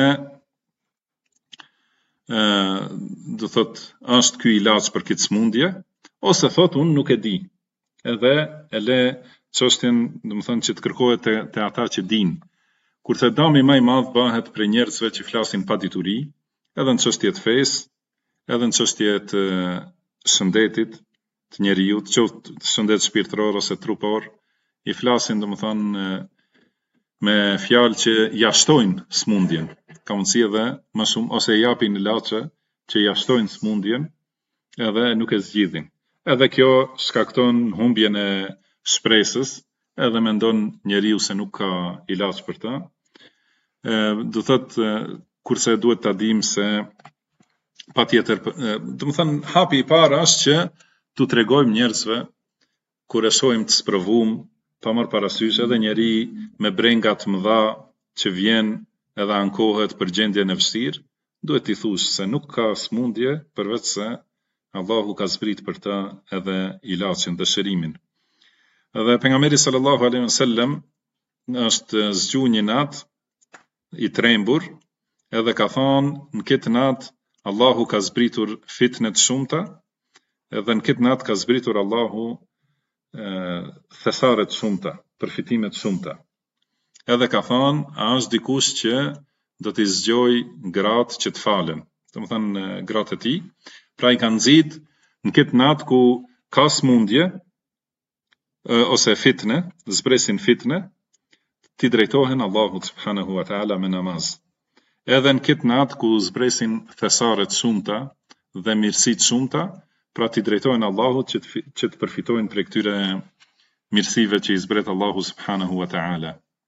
Speaker 2: do thot është ky ilaç për këtë smundje, ose thot unë nuk e di. Edhe e le çështjen, do të thënë që të kërkohet te ata që dinë. Kurse dami më I madh bëhet për njerëzve që flasin pa dituri, edhe në çështje të fesë, edhe në çështje të shëndetit të njeriu, qoftë shëndet shpirtëror ose trupor, I flasin domethënë me fjalë që jashtojnë smundjen. Ka mundësi edhe më shumë ose japin ilaçe që jashtojnë smundjen, edhe nuk e zgjidhin. Edhe kjo shkakton humbjen e shpresës, edhe mendon njeriu se nuk ka ilaç për ta. Do thot kurse duhet ta dim se patjetër, do të thënë hapi I parë është që tu tregojmë njerëzve kur e shohim të sprovum, pa marrë parasysh edhe njeri me brenga të mëdha që vjen edhe ankohet për gjendjen e vështirë, duhet I thush se nuk ka smundje përveç se Allahu ka zbrit për ta edhe ilaçin, dëshirimin. Edhe pejgamberi sallallahu alaihi wasallam është zgjuar një natë I trembur, edhe ka thonë në këtë natë Allahu ka zbritur fitne të shumta, edhe në këtë natë ka zbritur Allahu thesare të shumta, përfitime të shumta. Edhe ka thonë, a është dikush që do t'i zgjoj gratë që të falen, domethënë gratë e tij, pra I kanë nxit në këtë natë ku ka smundje ose fitne, zbresin fitne, ti drejtohen Allahut subhanahu wa ta'ala me namaz. Edhe në këtë natë ku zbresin thesare të shumta dhe mirësi të shumta, pra ti drejtohen Allahut që të përfitojnë prej këtyre mirësive që I zbret Allahu subhanahu wa ta'ala.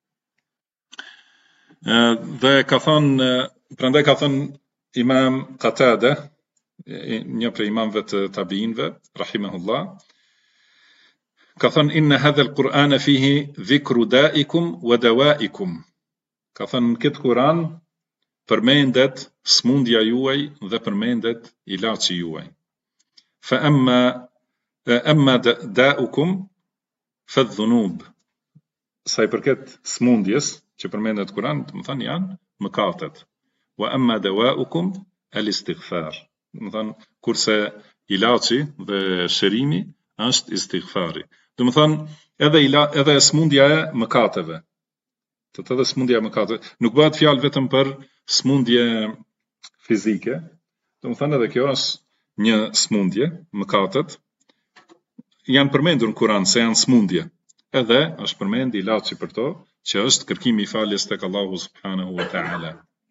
Speaker 2: Dhe ka thonë, prandaj ka thonë Imam Qatada, një prej imamëve të tabiinëve, rahimahullah, ka thonë inna hadha al-Qur'ana fihi dhikru da'ikum wa dawa'ikum. Ka thonë në këtë Kur'an përmendet smundja juaj dhe përmendet ilaçi juaj. Fa amma da'ukum fa dhunub. Sa I përket smundjes që përmendet në Kur'an, do të thonë janë mëkatet. Wa amma dawa'ukum al-istighfar. Do të thonë kurse ilaçi dhe shërimi është istighfari. Do të thonë edhe smundja e mëkateve. Edhe smundja e mëkateve. Nuk bëhet fjalë vetëm për smundje fizike. Do të thonë edhe kjo është një smundje, mëkatet. Janë përmendur në Kur'an se janë smundje. Edhe është përmend ilaçi për to, që është kërkimi I faljes tek Allahu subhanahu wa ta'ala.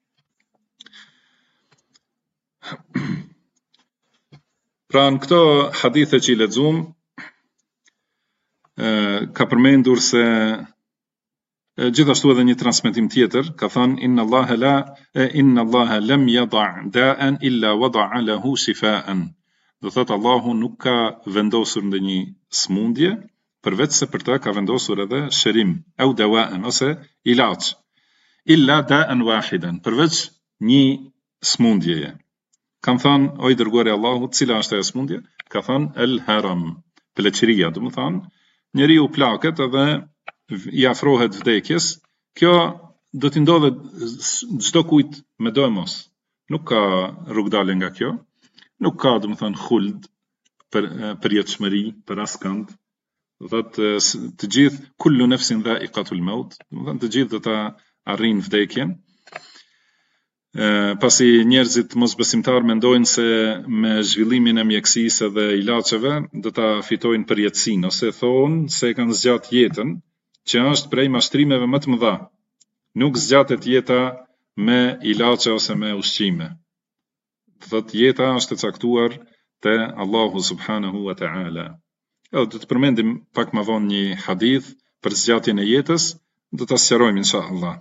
Speaker 2: Pra në këto hadithe që I lexuam, ka përmendur se gjithashtu edhe një transmetim tjetër ka thënë inna Allaha lam yada' da'an illa wada'a lahu shifaan. Do thotë Allahu nuk ka vendosur ndonjë smundje përveç se për të ka vendosur edhe shërim, au dawa'an ose ilaç. Illa da'an wahidan, përveç një smundjeje. Kan thënë o I dërguari I Allahut, cila është ajo smundje? Ka thënë el haram, pleqëria, do të thonë njeriu plaket edhe I afrohet vdekjes, kjo do t'i ndodhet çdo kujt me do e mos. Nuk ka rrugdalje nga kjo, nuk ka do të thonë khuld për jetëshmëri, për askënd. Do thotë të gjithë kullu nafsin dha'iqatul maut, do të thonë të gjithë do ta arrijnë vdekjen. Pasi njerëzit mosbesimtar mendojnë se me zhvillimin e mjekësisë dhe ilaçeve do ta fitojnë përjetësinë, ose thonë se kanë zgjat jetën, që është prej mashtrimeve më të mëdha. Nuk zgjatet jeta me ilaçe ose me ushqime. Thotë jeta është e caktuar te Allahu subhanahu wa ta'ala. Edhe do të përmendim pak më vonë një hadith për zgjatjen e jetës, do ta sqarojmë inshallah.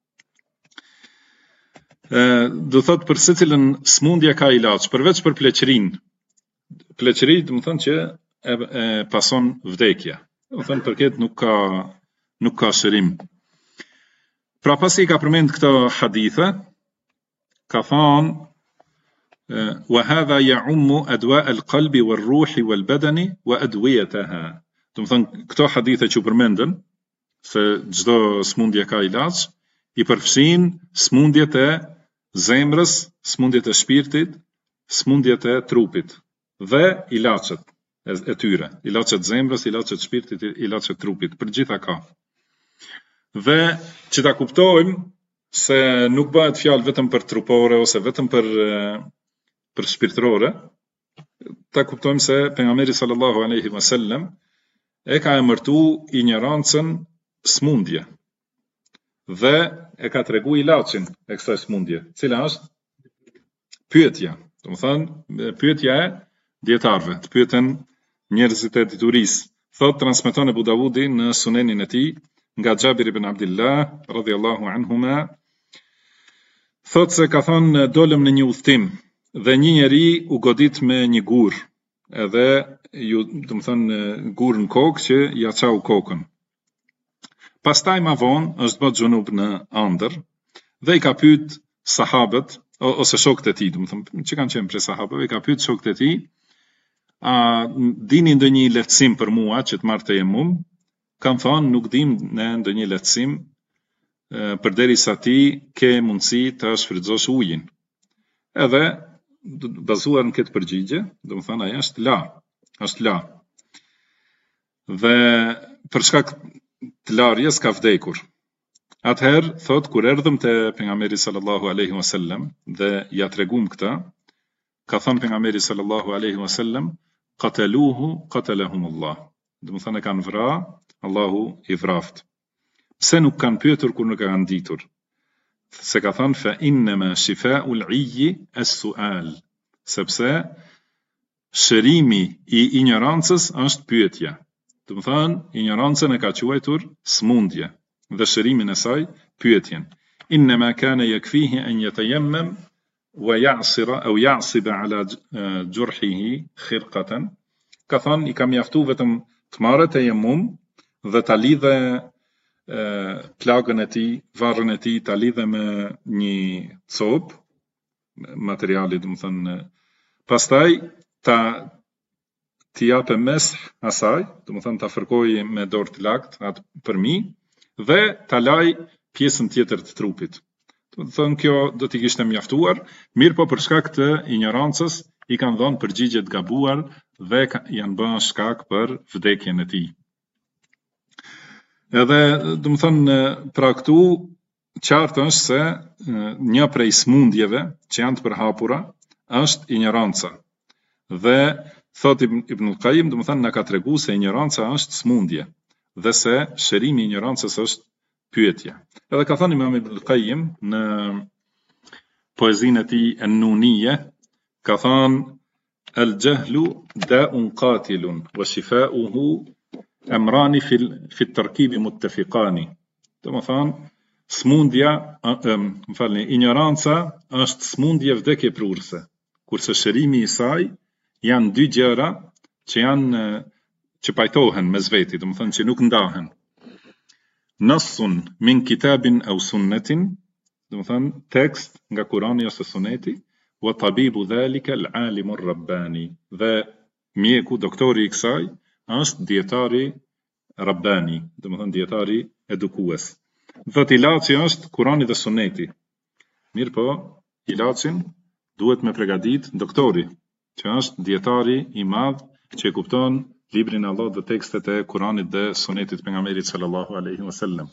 Speaker 2: Do thot për secilën smundje ka ilaç, përveç për pleqërinë. Pleqëri do të thonë që e pason vdekja. Do të thonë për këtë nuk ka shërim. Pra pasi ka përmend këto hadithe, ka thonë وهذا يعم أدواء القلب والروح والبدن وأدويتها. Do të thonë këto hadithe që përmendën se çdo smundje ka ilaç, i përfshin smundjet e zemrës, smundjet e shpirtit, smundjet e trupit dhe ilaçet e tyre, ilaçet zemrës, ilaçet shpirtit, ilaçet trupit, për gjitha ka. Dhe që ta kuptojmë se nuk bëhet fjalë vetëm për trupore ose vetëm për shpirtërore, ta kuptojmë se pejgamberi sallallahu alaihi wasallam e ka emërtu ignorancën smundje dhe e ka tregu ilaçin e kësaj smundje, cila është pyetja. Do të thënë pyetja e dietarëve, të pyeten njerëzit e diturisë. Thot transmeton Abu Davudi në Sunenin e tij nga Xhabir ibn Abdullah radhiyallahu anhuma, thot se ka thënë dolëm në një udhtim dhe një njeri u godit me një gur, edhe do të thënë gur në kokë që ja çau kokën. Pastaj ma vonë është bërë xhunub në ëndër dhe i ka pyet sahabët ose shokët e tij, do të thënë që kanë qenë prej sahabëve, i ka pyet shokët e tij, a dini ndonjë lehtësim për mua që të marr tejemmum? Kanë thënë nuk dim ne ndonjë lehtësim përderisa ti ke mundësi të shfrytëzosh ujin. Edhe bazuar në këtë përgjigje, do të thënë ajo është la. Dhe për shkak të larjes ka vdekur. Atëherë thot kur erdhëm te pejgamberi sallallahu alaihi wasallam dhe ja tregum këtë, ka thënë pejgamberi sallallahu alaihi wasallam, qataluhu qatalahumullah. Do të thënë kanë vrarë, Allahu i vraft. Pse nuk kanë pyetur kur nuk e kanë ditur? Se ka thënë fa innama shifa'ul 'iyyi as-su'al. Sepse shërimi i ignorancës është pyetja. Do të thënë ignorancën e ka quajtur smundje dhe shërimin e saj pyetjen. Innama kana yakfihi an yatayammam wa ya'sira aw ya'siba ala jurhihi khirqatan. Ka thënë i ka mjaftu vetëm të marrë tejemmum dhe ta lidhe plagën e tij, varrën e tij, ta lidhe me një copë, materiali, do të thënë, pastaj t'i japë mes asaj, do të thënë ta fërkojë me dorë të lakt atë përmi dhe ta laj pjesën tjetër të trupit. Do të thënë kjo do t'i kishte mjaftuar, mirë po për shkak të ignorancës i kanë dhënë përgjigje të gabuar dhe janë bërë shkak për vdekjen e tij. Edhe, do të thënë, pra këtu qartë është se një prej smundjeve që janë të përhapura është ignoranca. Dhe thot Ibn Qayyim, do të thënë, na ka tregu se ignoranca është smundje dhe se shërimi i ignorancës është pyetja. Edhe ka thënë Imam Ibn Qayyim në poezinë e tij An-Nuniyya, ka thënë al-jahlu da'un qatilun wa shifa'uhu amrani fi at-tarkib muttafiqani. Do të thënë smundja, ignoranca është smundje vdekje prurse, kurse shërimi i saj janë dy gjëra që pajtohen mes veti, do të thënë që nuk ndahen. Nassun min kitabin aw sunnetin, do të thënë tekst nga Kurani ose Suneti, wa tabibu dhalika al-alimu ar-rabbani. Dhe mjeku, doktori i kësaj është dietari rabbani, do të thënë dietari edukues. Thot ilaçi është Kurani dhe Suneti. Mirë po, ilaçin duhet me përgatit doktori, që është dietari i madh që e kupton librin e Allahut dhe tekstet e Kuranit dhe Sunetit pejgamberit sallallahu alaihi wasallam.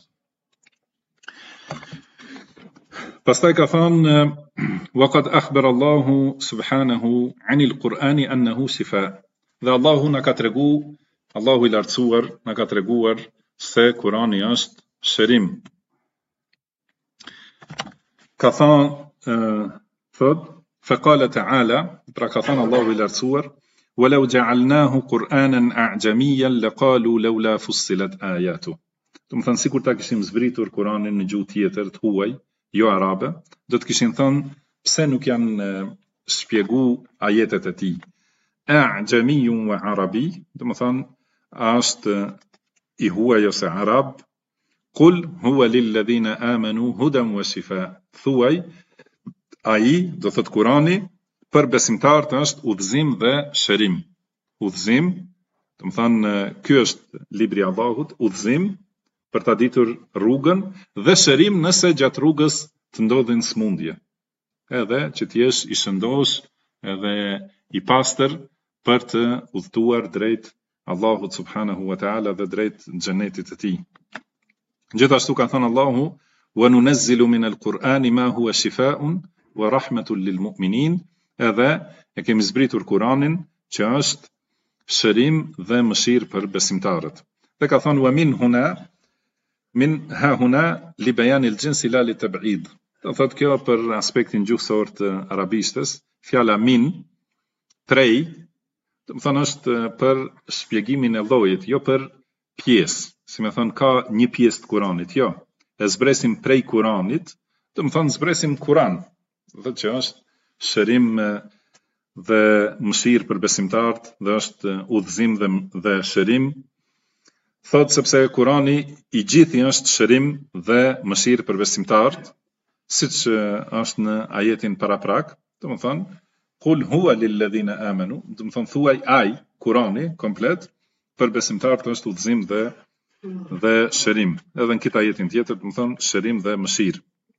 Speaker 2: Pastaj ka thënë waqad akhbara Allahu subhanahu 'anil Qur'ani annahu shifa. Dhe Allahu na ka tregu, Allahu i lartësuar na ka treguar se Kurani është shërim. Ka thënë thot faqala ta'ala, pra ka thënë Allahu i lartësuar ولو جعلناه قرآنا أعجميا لقالوا لولا فصلت آياته. Do të thënë sikur ta kishim zbritur Kur'anin në gjuhë tjetër të huaj, jo arabe, do të kishin thënë pse nuk janë shpjeguar ajetet e tij. A'jamiyun wa arabi, do të thënë është i huaj ose arab. Qul huwa lil ladhina amanu hudan wa shifa. Thuaj ai, do thot Kurani, për besimtarët është udhëzim dhe shërim. Udhëzim, do të thonë ky është libri i Allahut, udhëzim për ta ditur rrugën dhe shërim nëse gjatë rrugës të ndodhin smundje. Edhe që të jesh i shëndosh edhe i pastër për të udhëtuar drejt Allahut subhanahu wa ta'ala dhe drejt xhenetit të tij. Gjithashtu ka thënë Allahu: "Wa nunazzilu min al-Qur'ani ma huwa shifaa'un wa rahmatun lil mu'minin", edhe e kemi zbritur Kur'anin që është shërim dhe mëshirë për besimtarët. Dhe ka thënë: "Wa min huna li bayan al-jins la li tab'id". Do thotë kjo për aspektin gjuhësor të arabishtës, fjala min, prej, do të thonë është për shpjegimin e llojit, jo për pjesë. Si më thon ka një pjesë të Kuranit, jo. E zbresim prej Kuranit, do të thonë zbresim Kur'an. Dhe që është shërim dhe mëshirë për besimtarët dhe është udhëzim dhe shërim. Thot sepse Kurani i gjithi është shërim dhe mëshirë për besimtarët, siç është në ajetin paraprak, do të thonë Qul huwa lil ladhina amanu, do të thonë thuaj ai, Kurani komplet për besimtarët është udhëzim dhe shërim. Edhe në këtë ajetin tjetër, do të thonë shërim dhe mëshirë.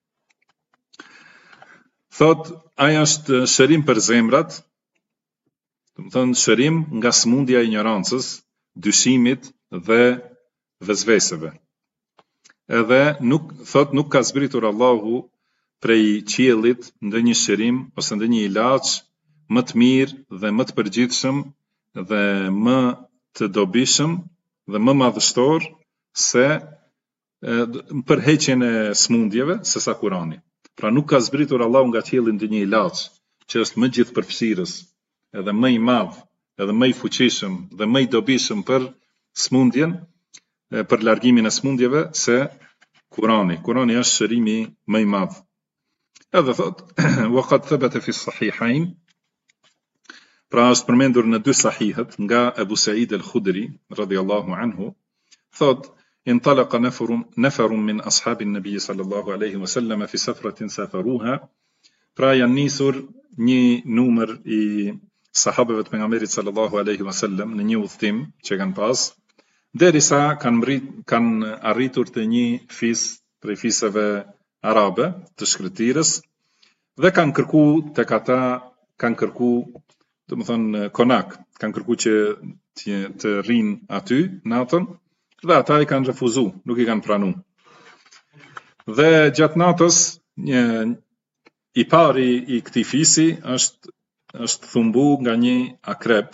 Speaker 2: Thot, ai është shërim për zemrat, do të thonë shërim nga smundja e ignorancës, dyshimit dhe vezveseve. Edhe nuk ka zbritur Allahu prej qiellit ndonjë shërim ose ndonjë ilaç më të mirë dhe më të përgjithshëm dhe më të dobishëm dhe më madhështor se për heqjen e smundjeve se sa Kurani. Pra nuk ka zbritur Allahu nga qielli ndonjë ilaç që është më gjithëpërfshirës, edhe më i madh, edhe më i fuqishëm dhe më i dobishëm për smundjen, për largimin e smundjeve se Kurani. Kurani është shërimi më i madh. Edhe thot, wa qad thabata fi as-sahihayn, pra është përmendur në dy sahihet nga Abu Sa'id al-Khudri radhiyallahu anhu, thot intalaqa nafarun min ashabin nabi sallallahu alaihi wasallam fi safratin safaruha, pra janë nisur një numër i sahabëve të pejgamberit sallallahu alaihi wasallam në një udhtim që kanë pas, derisa kanë arritur te një fis prej fisave arabe të shkretirës dhe kanë kërku tek ata, do të thonë konak, kanë kërku që të rrinë aty natën dhe ata i kanë refuzu, nuk i kanë pranu. Dhe gjatë natës i pari i këtij fisi është thumbu nga një akrep.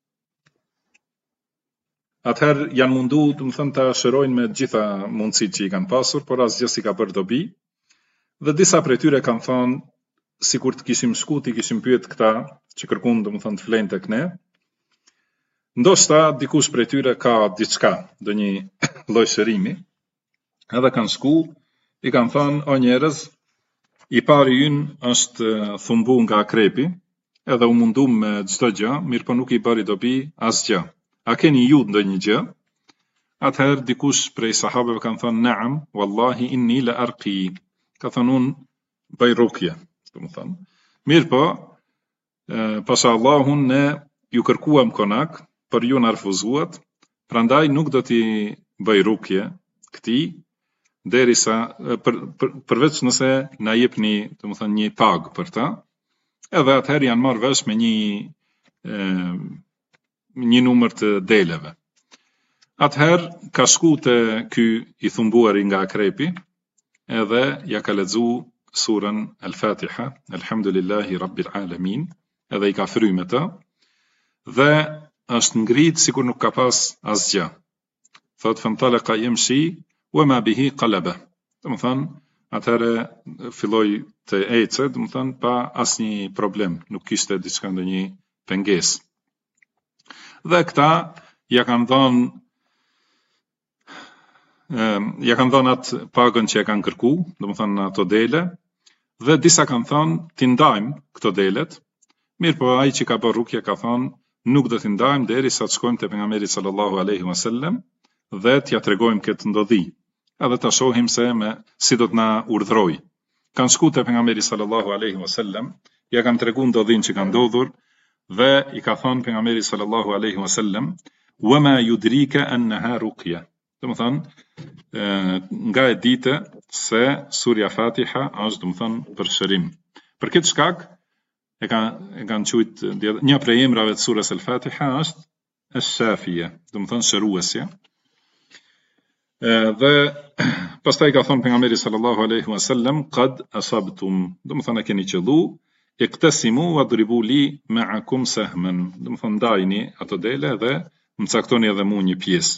Speaker 2: Atëherë janë mundu, do të thonë, ta shërojnë me gjitha mundësitë që i kanë pasur, por asgjë si ka bërë dobi. Dhe disa prej tyre kanë thënë, sikur të kishim shku, ti kishim pyet këta që kërkuan, do të thonë, të flenë tek ne. Ndoshta dikush prej tyre ka diçka, ndonjë lloj shërimi. Edhe kanë shku, i kanë thënë, o njerëz, i pari ynë është thumbu nga akrepi, edhe u mundu me çdo gjë, mirë po nuk i bëri dobi asgjë. A keni ju ndonjë gjë? Atëherë dikush prej sahabëve kanë thënë, "Naam, wallahi inni la arqi." Ka thënë unë bëj rukje, do të thonë. Mirë po, pasha Allahun ne ju kërkuam konak, por ju na refuzuat, prandaj nuk do t'i bëj rukje këtij derisa përveç nëse na jepni, do të thonë, një pagë për ta. Edhe atëherë janë marrë vesh me një numër të deleve. Atëherë ka shku te ky i thumbuari nga akrepi, edhe ja ka lexu surën Al-Fatiha, Alhamdulillahi Rabbil Alamin, edhe i ka fry me të, dhe është ngrit sikur nuk ka pas asgjë. Thot fantalaqa yamshi wa ma bihi qalaba. Do të thonë, atëherë filloi të ecë, do të thonë, pa asnjë problem, nuk kishte diçka ndonjë pengesë. Dhe këta ja kanë dhënë atë pagën që e kanë kërku, do të thonë ato dele, dhe disa kanë thënë t'i ndajmë këto delet, mirë po ai që ka bërë rukje ka thënë nuk do t'i ndajmë derisa të shkojmë te pejgamberi sallallahu alaihi wasallam dhe t'ja tregojmë këtë ndodhi, edhe ta shohim si do të na urdhrojë. kanë shku te pejgamberi sallallahu alaihi wasallam, ja kanë treguar ndodhin që ka ndodhur dhe i ka thënë pejgamberi sallallahu alaihi wasallam, "Wama yudrika annaha ruqya." Domethënë, nga e ditë se surja Fatiha është domethënë për shërim. Për këtë shkak e kanë thujt një prej emrave të surës al-Fatiha është Ash-Shafia, domethënë shëruesja. Dhe pastaj ka thënë pejgamberi sallallahu alaihi wasallam, "Qad asabtum." Domethënë e keni qellu, "Iqtasimu wadribu li ma'akum sahman." Domethënë ndajini ato dele dhe më caktoni edhe mua një pjesë.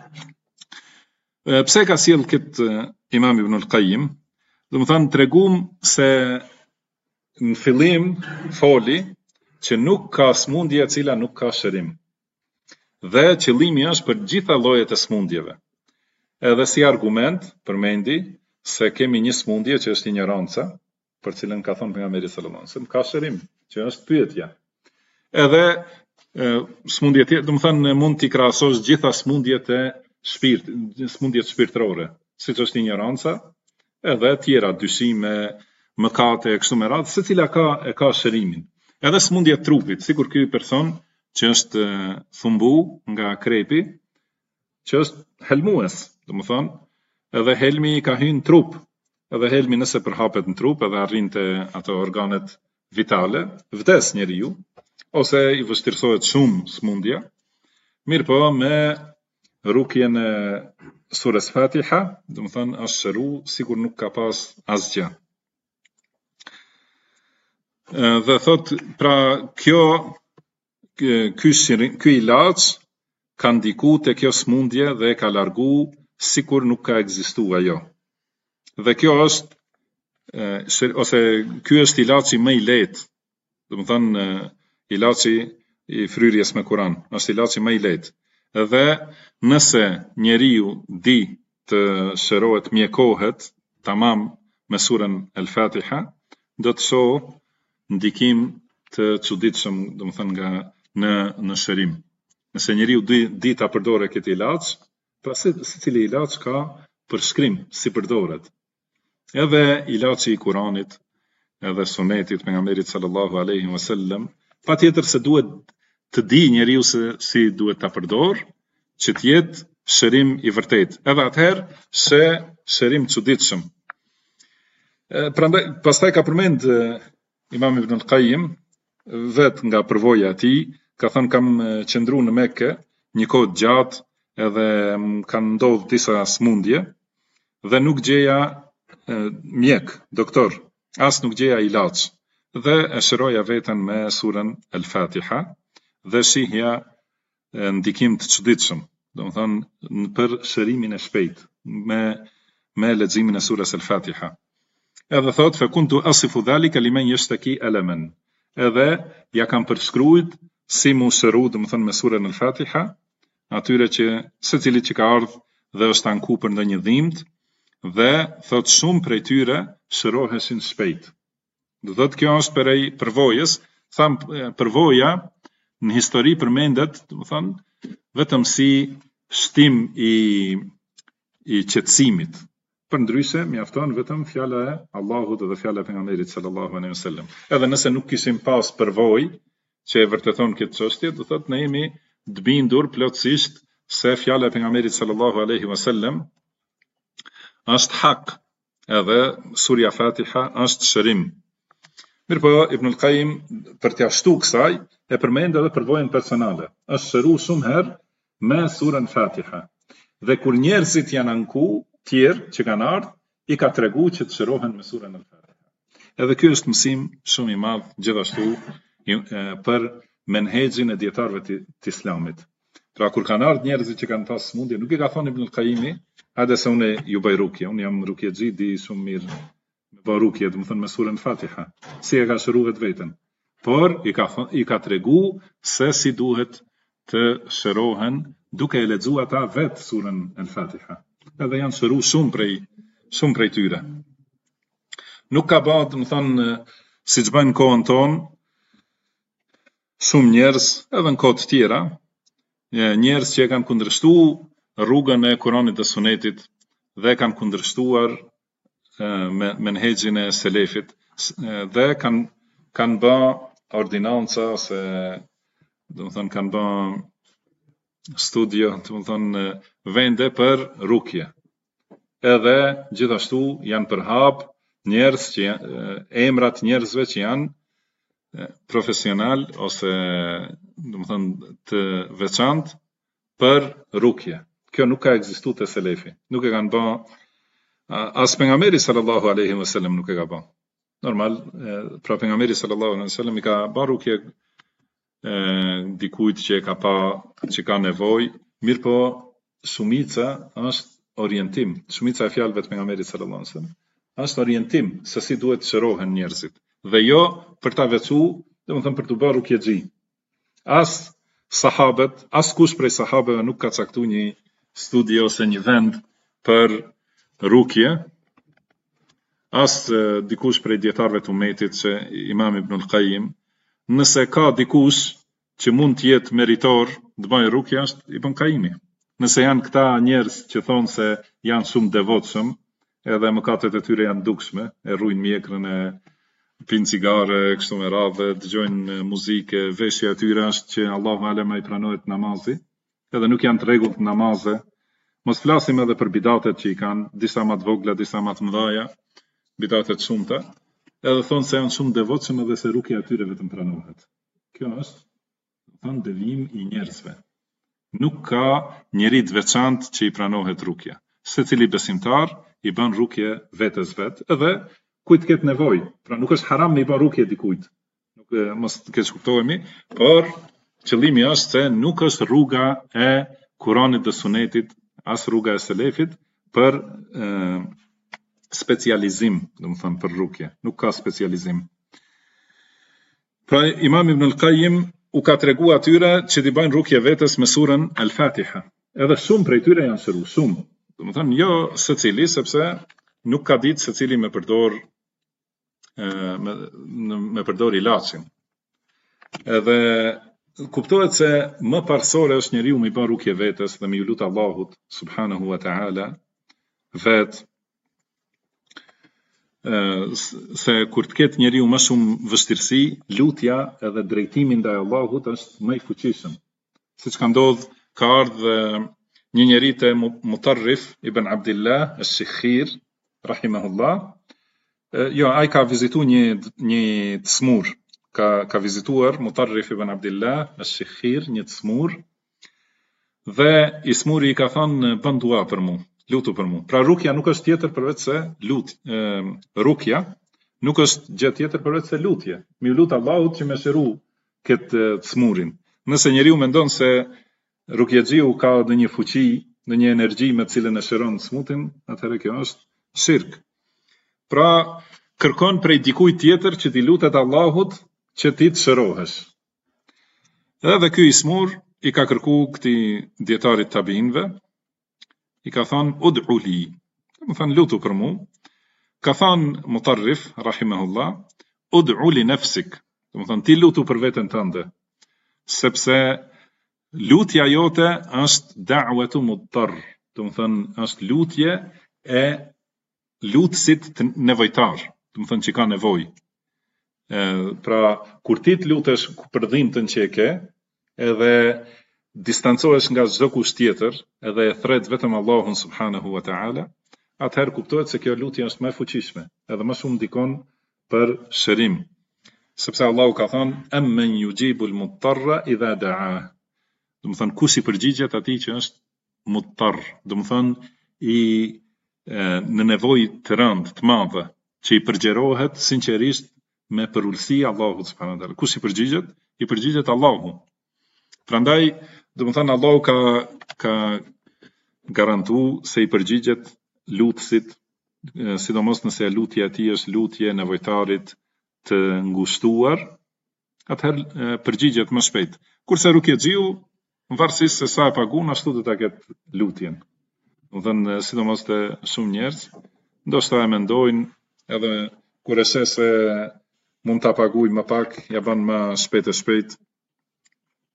Speaker 2: Pse ka sjell këtë Imam Ibn al-Qayyim? Domethënë tregum se në fillim foli që nuk ka smundje e cila nuk ka shërim. Dhe qëllimi është për gjitha llojet e smundjeve. Edhe si argument përmendi se kemi një smundje që është ignoranca, për cilën ka thënë pejgamberi sallallahu alaihi wasallam, ka shërim, që është pyetja. Edhe smundje tjetër, domethënë mund t'i krahasosh gjitha smundjet e shpirtit, smundjet shpirtërore, siç është ignoranca, edhe tjera, dyshime, mëkate, kështu me radhë, secila ka shërimin. Edhe smundjet trupit, sikur ky person që është thumbu nga krepi, që është helmues, domethënë, edhe helmi ka hyrë në trup, edhe helmi nëse përhapet në trup, edhe arrin te ato organet vitale, vdes njeriu, ose i vështirësohet shumë smundja. Mirë po, me rukjen e surës Fatiha, domethënë është shëru sikur nuk ka pas asgjë. Dhe thot, pra ky ilaç ka ndiku te kjo smundje dhe ka largu sikur nuk ka ekzistuar ajo. Dhe kjo është ose ky është ilaçi më i lehtë. Domethënë ilaçi i fryrjes me Kur'an, është ilaçi më i lehtë. Dhe nëse njeriu di të shërohet, mjekohet tamam me surën al-Fatiha, do të shoh ndikim të çuditshëm, domethënë nga në shërim. Nëse njeriu di ta përdore këtë ilaç, pra secili ilaç ka përshkrim si përdoret. Edhe ilaçi i Kuranit, edhe sunetit pejgamberit sallallahu alaihi wasallam, patjetër se duhet të di njeriu se si duhet ta përdor, që të jetë shërim i vërtet. Edhe atëherë se shërim çuditshëm. Prandaj pastaj ka përmend Imam Ibn al-Qayyim vetë nga përvoja e tij, ka thënë kam qëndruar në Mekë një kohë gjatë, edhe kanë ndodhur disa smundje dhe nuk gjeja mjek, doktor, as nuk gjeja ilaç. Dhe e shëroja veten me surën al-Fatiha dhe shihja ndikim të çuditshëm, domethënë për shërimin e shpejtë me leximin e surës al-Fatiha. Edhe thot fa kuntu asifu dhalika liman yashtaki alaman. Edhe ja kam përshkruajt si mu shëru, domethënë me surën al-Fatiha, atyre që secili që ka ardhur dhe është anku për ndonjë dhimbje, dhe thot shumë prej tyre shëroheshin shpejt. Do thot kjo është prej përvojës, tham përvoja në histori përmendet, domethënë vetëm si shtim i qetësimit. Përndryshe mjafton vetëm fjala e Allahut dhe fjala e pejgamberit sallallahu alaihi wasallam. Edhe nëse nuk kishim pas përvojë që e vërteton këtë çështje, do thotë ne jemi të bindur plotësisht se fjala e pejgamberit sallallahu alaihi wasallam është hak, edhe surja Fatiha është shërim. Mirpo Ibn al-Qayyim për t'ia shtuar kësaj e përmend edhe përvojën personale. Është shëru shumë herë me surën Fatiha. Dhe kur njerëzit janë anku, tjerë që kanë ardhur, i ka treguar që të shërohen me surën al-Fatiha. Edhe ky është mësim shumë i madh gjithashtu për menhexhin e dietarëve të Islamit. Pra kur kanë ardhur njerëzit që kanë pas smundje, nuk i ka thonë Ibn al-Qayyimi, hajde se unë ju bëj rukje, unë jam rukjexhi, di shumë mirë me bë rukje, domethënë me surën Fatiha. Si e ka shëruar veten. Por i ka treguar se si duhet të shërohen duke e lexuar ata vetë surën al-Fatiha. Edhe janë shëruar shumë prej tyre. Nuk ka bërë, domethënë, siç bëjnë kohën tonë, shumë njerëz, edhe në kohë të tjera, njerëz që e kanë kundërshtuar rrugën e Kuranit dhe Sunetit dhe kanë kundërshtuar menhexhin e selefit dhe kanë bë ordinanca ose do të thonë kanë bë studio, do të thonë vende për rukje. Edhe gjithashtu janë përhap njerëz që emrat njerëzve që janë profesional ose do të thonë të veçantë për rukje. Kjo nuk ka ekzistuar te selefi. Nuk e kanë bë as pejgamberi sallallahu alaihi wasallam nuk e ka bë. Normal, pra pejgamberi sallallahu alaihi wasallam I ka bë rukje dikujt që ka pa që ka nevojë, mirë po shumica është orientim. Shumica e fjalëve të pejgamberit sallallahu alaihi wasallam është orientim se si duhet të shërohen njerëzit dhe jo për ta veçu, domethënë për të bërë rukjexhi. As sahabët, as kush prej sahabëve nuk ka caktuar një studio ose një vend për rukje, as dikush prej dietarëve të umetit që Imam Ibn al-Qayyim, nëse ka dikush që mund të jetë meritor të bëjë rukje është Ibn Qayyimi. Nëse janë këta njerëz që thonë se janë shumë devotshëm, edhe mëkatet e tyre janë dukshme, e rrujnë mjekrën, e pinë cigare, kështu me radhë, dëgjojnë muzikë, veshja e tyre është që Allahu alem ai pranohet namazi, edhe nuk janë të rregullt namaze. Mos flasim edhe për bidatet që I kanë, disa më të vogla, disa më të mëdha, bidatet shumëta, edhe thonë se janë shumë devotshëm edhe se rukja e tyre vetëm pranohet. Kjo është thonë devijim I njerëzve. Nuk ka njeri të veçantë që I pranohet rukja. Secili besimtar I bën rukje vetes vet, edhe kujt ketë nevojë. Pra nuk është haram me I bën rukje dikujt. Nuk mos të keq kuptohemi, por qëllimi është se nuk është rruga e Kuranit dhe Sunetit, as rruga e selefit për specializim, domethënë për rukje. Nuk ka specializim. Pra Imam Ibn al-Qayyim u ka tregu atyre që t'i bëjnë rukje vetes me surën Al-Fatiha. Edhe shumë prej tyre janë shëruar, shumë. Domethënë jo secili, sepse nuk ka ditë secili me përdor ilaçin. Edhe kuptohet se më parsore është njeriu me I bën rukje vetes dhe me I lut Allahut subhanahu wa taala vet, se kur të ketë njeriu më shumë vështirësi, lutja edhe drejtimi ndaj Allahut është më I fuqishëm. Siç ka ndodhur, ka ardhur një njeri te Mutarrif ibn Abdillah al-Shikhir rahimahullah. Ai ka vizituar një smur. Ka vizituar Mutarrif ibn Abdillah al-Shikhir, një smur, dhe I smuri I ka thënë bën dua për mua, lutu për mua. Pra rukja nuk është tjetër përveç se rukja nuk është gjë tjetër përveç se lutje. Mi lut Allahut që më shëru këtë smurin. Nëse njeriu mendon se rukjexhiu ka ndonjë fuqi, ndonjë energji me cilën e shëron smutin, atëherë kjo është shirk. Pra kërkon prej dikujt tjetër që t'i lutet Allahut që ti të shërohesh. Edhe ky smur I ka kërku këtij dietarit tabiinëve, I ka thënë ud'u li, do të thënë lutu për mua. Ka thënë Mutarrif rahimahullah, ud'u li nafsik, do të thënë ti lutu për veten tënde, sepse lutja jote është da'watu mudtar, do të thënë është lutje e lutësit të nevojtar, do të thënë që ka nevojë. Pra kur ti të lutesh për dhimbtën që e ke, edhe distancohesh nga çdo kusht tjetër, edhe e thret vetëm Allahun subhanahu wa taala, atëherë kuptohet se kjo lutje është më e fuqishme, edhe më shumë ndikon për shërim. Sepse Allahu ka thënë amman yujibul muttarra idha da'a. Do të thënë kush I përgjigjet atij që është muttar, do të thënë në nevojë të rëndë, të madhe, që I përgjerohet sinqerisht me përullësi Allahut subhanahu wa taala. Kush I përgjigjet? I përgjigjet Allahu. Prandaj, do të thënë Allahu ka garantuar se I përgjigjet lutësit, sidomos nëse lutja e tij është lutje nevojtarit të ngushtuar, atëherë përgjigjet më shpejt. Kurse rukjexhiu, varësisht se sa e pagun, ashtu do ta ketë lutjen. Do të thënë sidomos te shumë njerëz, ndoshta e mendojnë edhe kur e sheh se mund ta paguaj më pak, ja bën më shpejt,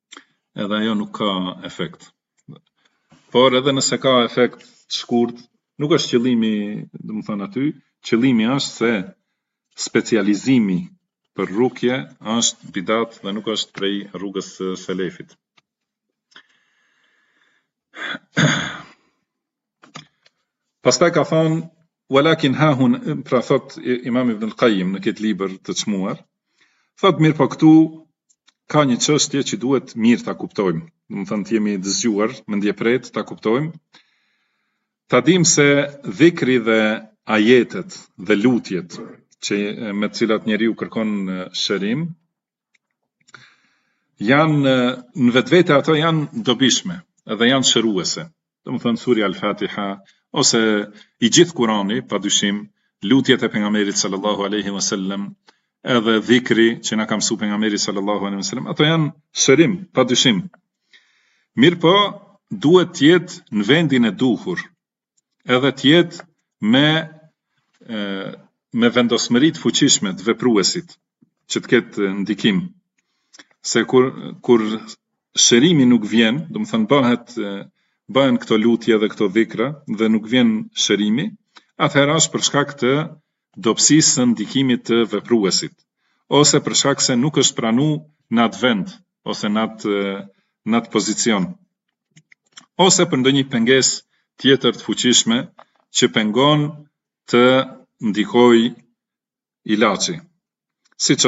Speaker 2: edhe ajo nuk ka efekt. Por edhe nëse ka efekt shkurt, nuk është qëllimi, domethënë aty, qëllimi është se specializimi për rukje është bidat dhe nuk është prej rrugës së selefit. Pastaj ka thonë, walakin hahun, pra thot Imam Ibn al-Qayyim në këtë libër të çmuar, thot mirë po këtu ka një çështje që duhet mirë ta kuptojmë. Domethënë të jemi dëzgjuar, mendjepret ta kuptojmë. Ta dim se dhikri dhe ajetet dhe lutjet që me të cilat njeriu kërkon shërim janë në vetvete ato janë dobishme dhe janë shëruese. Domethënë surja Al-Fatiha ose i gjithë Kurani, padyshim, lutjet e pejgamberit sallallahu alaihi wasallam, edhe dhikri që na ka mësuar pejgamberi sallallahu alaihi wasallam, ato janë shërim, padyshim. Mirë po, duhet të jetë në vendin e duhur, edhe të jetë me vendosmëri të fuqishme të vepruesit, që të ketë ndikim. Se kur shërimi nuk vjen, domethënë bëhen këto lutje dhe këto dhikra dhe nuk vjen shërimi, atëherë është për shkak të dobësisë së ndikimit të vepruesit, ose për shkak se nuk është pranuar në atë vend, ose në atë pozicion, ose për ndonjë pengesë tjetër të fuqishme që pengon të ndikojë ilaçi. Siç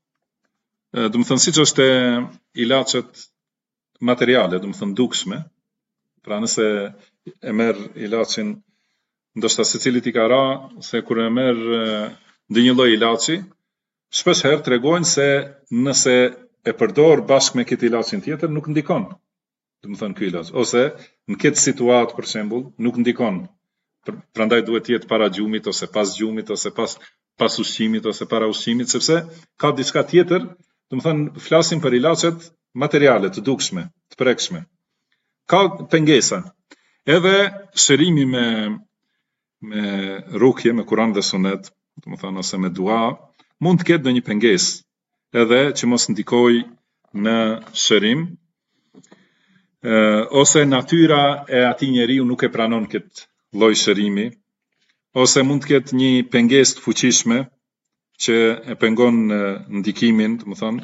Speaker 2: është ilaçet materiale, domethënë dukshme. Pra nëse e merr ilaçin, ndoshta secilit i ka ra se kur e merr ndonjë lloj ilaçi, shpesh herë tregojnë se nëse e përdor bashkë me këtë ilaçin tjetër nuk ndikon. Domethënë ky ilaç, ose në këtë situatë për shembull nuk ndikon. Prandaj duhet të jetë para gjumit ose pas gjumit ose pas ushqimit ose para ushqimit, sepse ka diçka tjetër, domethënë flasim për ilaçet materiale të dukshme, të prekshme. Ka pengesa. Edhe shërimi me rukje, me Kur'an dhe Sunet, domethënë ose me dua, mund të ketë ndonjë pengesë, edhe që mos ndikojë në shërim, ose natyra e atij njeriu nuk e pranon këtë lloj shërimi, ose mund të ketë një pengesë të fuqishme që e pengon ndikimin, domethënë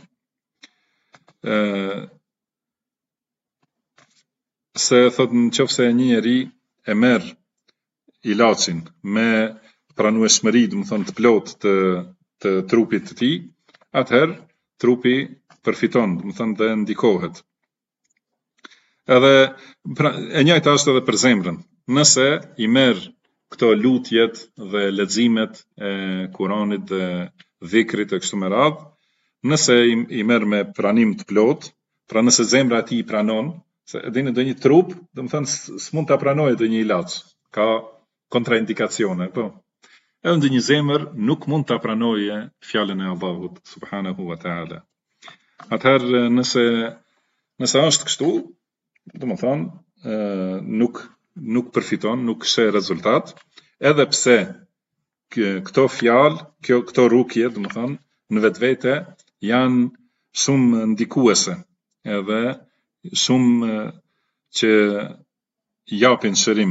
Speaker 2: se thot nëse një njeri e merr ilaçin me pranueshmëri, domethënë të plotë të trupit të tij, atëherë trupi përfiton, domethënë dhe ndikohet. Edhe e njëjta është edhe për zemrën. Nëse i merr këto lutjet dhe leximet e Kuranit dhe dhikrit e kështu me radhë, nëse i merr me pranim të plotë, pra nëse zemra e tij i pranon, se edhini do një trup, domethënë s'mund ta pranojë do një ilaç, ka kontraindikacione, po. Edhe ndonjë zemër nuk mund ta pranojë fjalën e Allahut subhanahu wa taala. Atëherë nëse është kështu, domethënë nuk përfiton, nuk sheh rezultat, edhe pse këto fjalë, këto rukje, domethënë në vetvete janë shumë ndikuese, edhe shumë që japin shërim,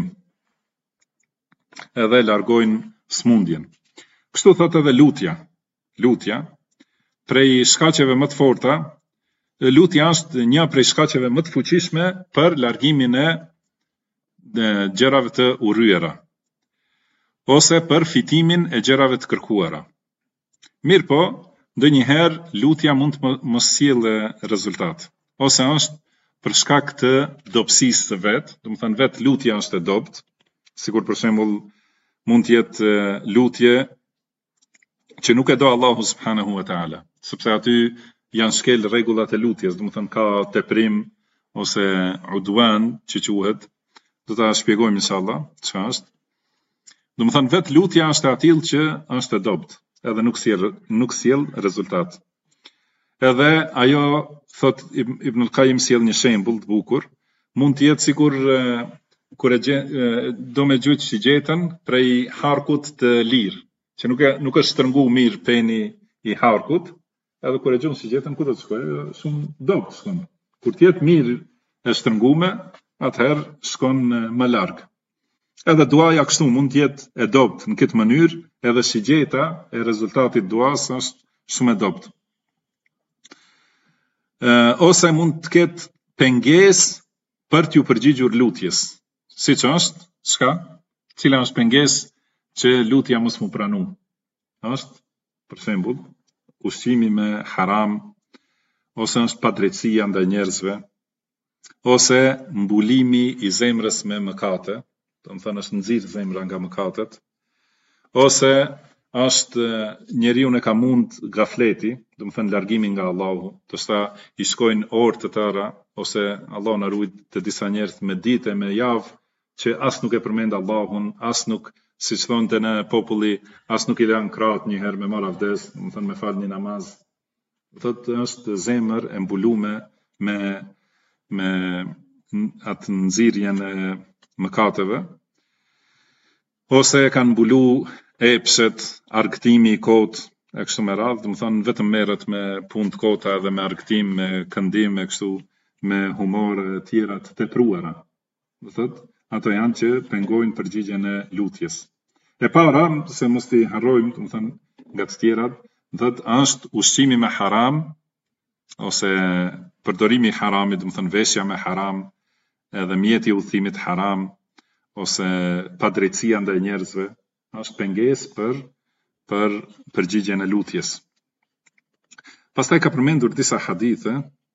Speaker 2: edhe largojnë smundjen. Kështu thot edhe lutja, prej shkaqeve më të forta, lutja është një prej shkaqeve më të fuqishme për largimin e gjërave të urryera, ose për fitimin e gjërave të kërkuara. Mirë po, ndonjëherë lutja mund të mos sjellë rezultat, ose është për shkak të dobësisë së vet, domethënë vetë lutja është e dobët, sikur për shembull mund të jetë lutje që nuk e do Allahu subhanahu wa taala, sepse aty janë shkel rregullat e lutjes, domethënë ka teprim ose udwan që quhet, do ta shpjegojmë inshallah çfarë është. Domethënë vetë lutja është e atill që është e dobët, edhe nuk sjell rezultat. Edhe ajo, thot Ibn al-Qayyim, sjell një shembull të bukur, mund të jetë sikur kur do me gjujt shigjetën prej harkut të lirë, që nuk është shtrëngu mirë peni i harkut, edhe kur e gjujt shigjetën, ku do të shkojë? Shumë dobët shkon. Kur të jetë mirë e shtrëngume, atëherë shkon më larg. Edhe duaja kështu mund të jetë e dobët në këtë mënyrë, edhe shigjeta e rezultatit duas është shumë e dobët. Ose mund të ketë pengesë për t'ju përgjigjur lutjes. Siç është, çka? Cila është pengesë që lutja mos mu pranu? Është, për shembull, ushqimi me haram, ose është padrejtësia ndaj njerëzve, ose mbulimi i zemrës me mëkate, do të thënë është nxirr zemra nga mëkatet, ose është njeriu e ka mund gafleti, do të thënë largimi nga Allahu, të shta i shkojnë orë të tëra, ose Allah na ruaj të disa njerëz me ditë me javë që as nuk e përmend Allahun, as nuk, siç thonte në populli, as nuk i lan krahët një herë me marr avdes, do të thënë me fal një namaz. Thotë është zemër e mbulume me atë nxirrjen e mëkateve, ose kanë mbulu epshet, argëtimi i kotë, e kështu me radhë, do të thonë vetëm merret me punë të kota dhe me argëtim, me këndim, e kështu me humor e tjera të tepruara. Do thotë, ato janë që pengojnë përgjigjen e lutjes. E para, se mos t'i harrojmë, do të thonë nga të tjerat, thotë është ushqimi me haram, ose përdorimi i haramit, do të thonë veshja me haram, edhe mjeti i udhëtimit haram, ose padrejtësia ndaj njerëzve, është pengesë për përgjigjen e lutjes. Pastaj ka përmendur disa hadithe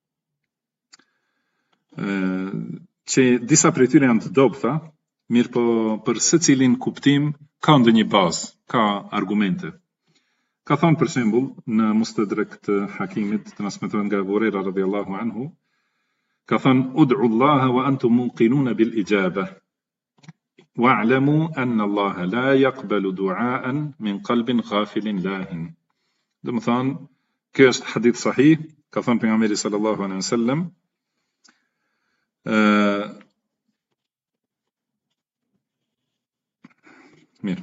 Speaker 2: që disa prej tyre janë të dobta, mirë po për secilin kuptim ka ndonjë bazë, ka argumente. Ka thënë për shembull në Mustadrak të Hakimit, transmetohet nga Abu Huraira radhiyallahu anhu, ka thënë ud'u Allaha wa antum muqinun bil ijaba. Wa'lamu anna Allah la yaqbalu du'aan min qalbin ghafilin lahin. Do të thonë, kjo është hadith sahih, ka thënë pejgamberi sallallahu alaihi wasallam, mirë.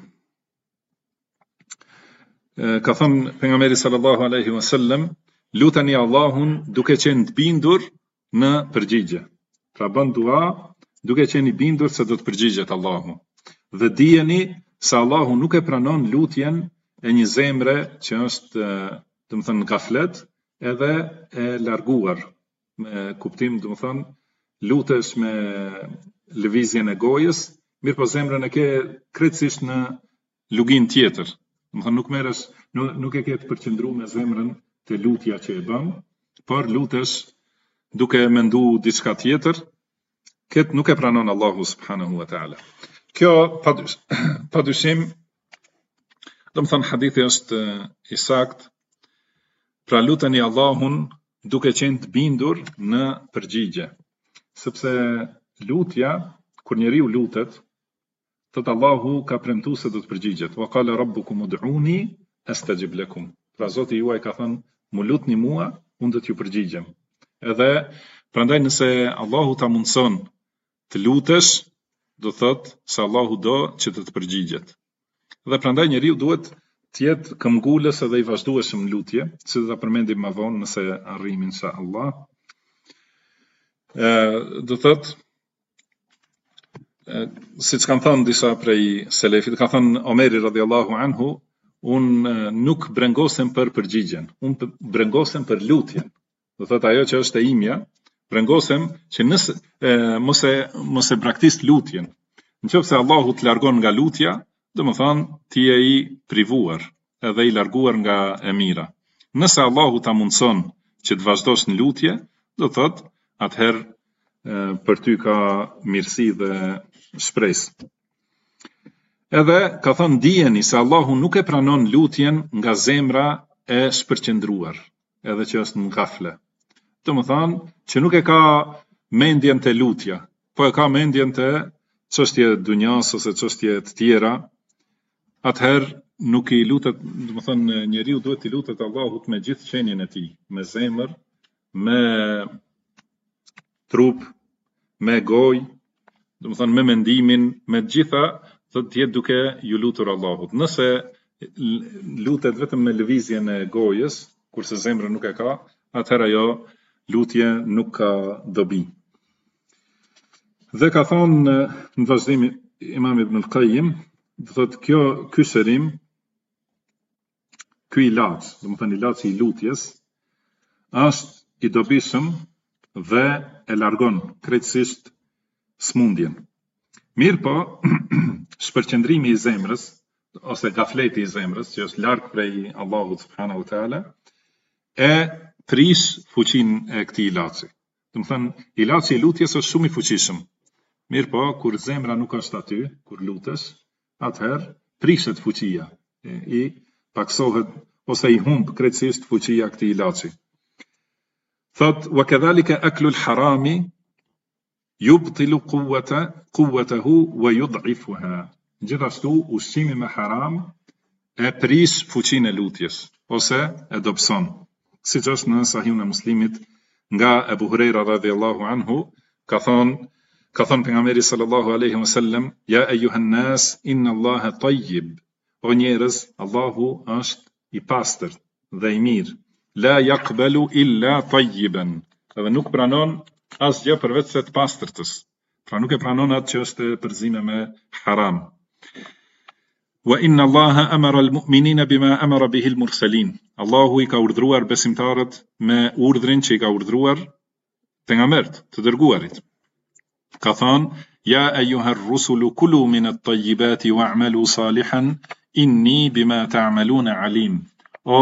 Speaker 2: Ka thënë pejgamberi sallallahu alaihi wasallam, lutani Allahun duke qenë të bindur në përgjigje. Pra bën dua duke qenë i bindur se do të përgjigjet Allahu. Dhe dijeni se Allahu nuk e pranon lutjen e një zemre që është, do të thënë, në gaflet, edhe e larguar, me kuptim, do të thënë, lutesh me lëvizjen e gojës, mirë po zemrën e ke krejtësisht në lugin tjetër. Do të thënë, nuk merresh, nuk e ke të përqendruar me zemrën te lutja që e bën, por lutesh duke mendu diçka tjetër. Këtë nuk e pranon Allahu subhanahu wa ta'ala. Kjo, padyshim, do të thënë hadithi është i saktë, pra luteni Allahun duke qenë të bindur në përgjigje. Sepse lutja, kur njeriu lutet, thot Allahu ka premtuar se do të përgjigjet. Wa qala rabbukum ud'uni astajib lakum. Pra Zoti juaj ka thënë, mu lutni mua, unë do t'ju përgjigjem. Edhe prandaj nëse Allahu ta mundson të lutesh, do thot se Allahu do që të përgjigjet. Dhe prandaj njeriu duhet të jetë këmbgulës edhe i vazhdueshëm në lutje, si do ta përmendim më vonë nëse arrijmë inshallah. Do thot, siç kanë thënë disa prej selefit, ka thënë Omeri radhiyallahu anhu, unë nuk brengosem për përgjigjen, unë brengosem për lutjen. Do thot ajo që është e imja, brengosem që mos e braktis lutjen. Nëse Allahu të largon nga lutja, do të thonë ti je i privuar, edhe i larguar nga e mira. Nëse Allahu ta mundson që të vazhdosh në lutje, do thot atëherë për ty ka mirësi dhe shpresë. Edhe ka thënë dijeni se Allahu nuk e pranon lutjen nga zemra e shpërqendruar, edhe që është në gafle. Do të thonë që nuk e ka mendjen te lutja, po e ka mendjen te çështje dunjas ose çështje të tjera. Atëherë nuk i lutet, do të thonë njeriu duhet i lutet Allahut me gjithë qenien e tij, me zemër, me trup, me gojë, do të thonë me mendimin, me gjitha, do të jetë duke ju lutur Allahut. Nëse lutet vetëm me lëvizjen e gojës, kurse zemra nuk e ka, atëherë ajo lutje nuk ka dobi. Dhe ka thonë në vazhdimi Imam Ibn al-Qayyim, do thotë ky shërim, ky ilaç, do të thënë ilaçi I lutjes, është I dobishëm dhe e largon krejtësisht smundjen. Mirë po, shpërqendrimi I zemrës, ose gafleti I zemrës, që është larg prej Allahut subhanahu wa taala, e prish fuqinë e këtij ilaçi. Do të thënë, ilaçi I lutjes është shumë I fuqishëm. Mirë po, kur zemra nuk është aty, kur lutesh, atëherë prishet fuqia, I paksohet ose I humb krejtësisht fuqia këtij ilaçi. Thot, wa kadhalika aklu al-harami yubtilu quwwatahu wa yud'ifuha. Gjithashtu ushqimi me haram e prish fuqinë e lutjes ose e dobëson. Siç është në Sahihun e Muslimit nga Abu Huraira radhiyallahu anhu, ka thënë pejgamberi sallallahu alaihi wasallam, ya ayyuhan nas inna Allaha tayyib. O njerëz, Allahu është I pastër dhe I mirë. La yaqbalu illa tayyiban. Dhe nuk pranon asgjë përveç se të pastërtës. Pra nuk e pranon atë që është përzime me haram. Wa inna Allaha amara al-mu'minina bima amara bihi al-mursalin. Allahu I ka urdhëruar besimtarët me urdhrin që I ka urdhëruar pejgambert, të dërguarit. Ka thënë, ya ayyuha ar-rusulu kulu min at-tayyibati wa'malu salihan inni bima ta'maluna alim. O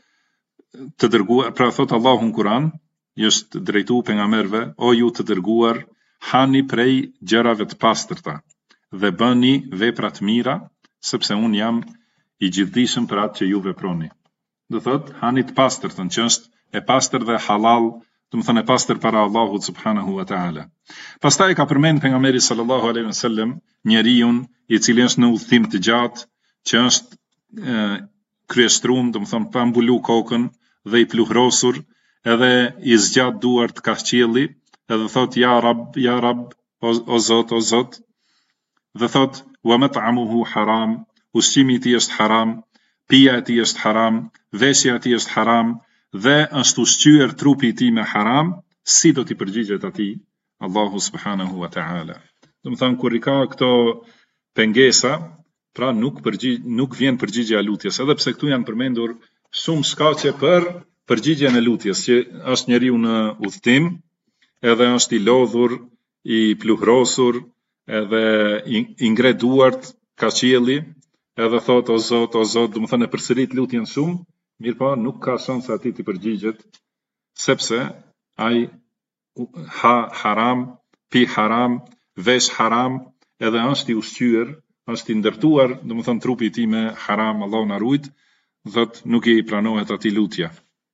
Speaker 2: të dërguar, pra thot Allahu në Kur'an, është drejtu pejgamberëve, o ju të dërguar, hani prej gjërave të pastërta dhe bëni vepra të mira, sepse un jam I gjithdijshëm për atë që ju veproni. Do thot, hani të pastërtën, që është e pastër dhe halal, do të thënë e pastër para Allahut subhanahu wa taala. Pastaj ka përmend pejgamberi sallallahu alaihi wasallam njeriu I cili është në udhtim të gjatë, që është kryeshtrum, do të thënë pa mbulu kokën dhe I pluhrosur, edhe I zgjat duart ka qielli, edhe thot ya rab, o Zot, dhe thot wa mat'amuhu haram, ushqimi I tij është haram, pija e tij është haram, veshja e tij është haram, dhe është ushqyer trupi I tij me haram, si do t'i përgjigjet atij Allahu subhanahu wa taala. Do të thënë, kur I ka këto pengesa, pra nuk vjen përgjigja e lutjes, edhe pse këtu janë përmendur shumë shkaqe për përgjigjen e lutjes, që është njeriu në udhtim, edhe është I lodhur, I pluhrosur, edhe I ngre duart ka qielli, edhe thot o Zot, do të thënë përsërit lutjen shumë, mirë po nuk ka shanse atij të përgjigjet, sepse ai ha haram, pi haram, vesh haram, edhe është I ushqyer, është I ndërtuar, do të thënë trupi I tij me haram, Allahu na ruajt, thot nuk I pranohet atij lutja.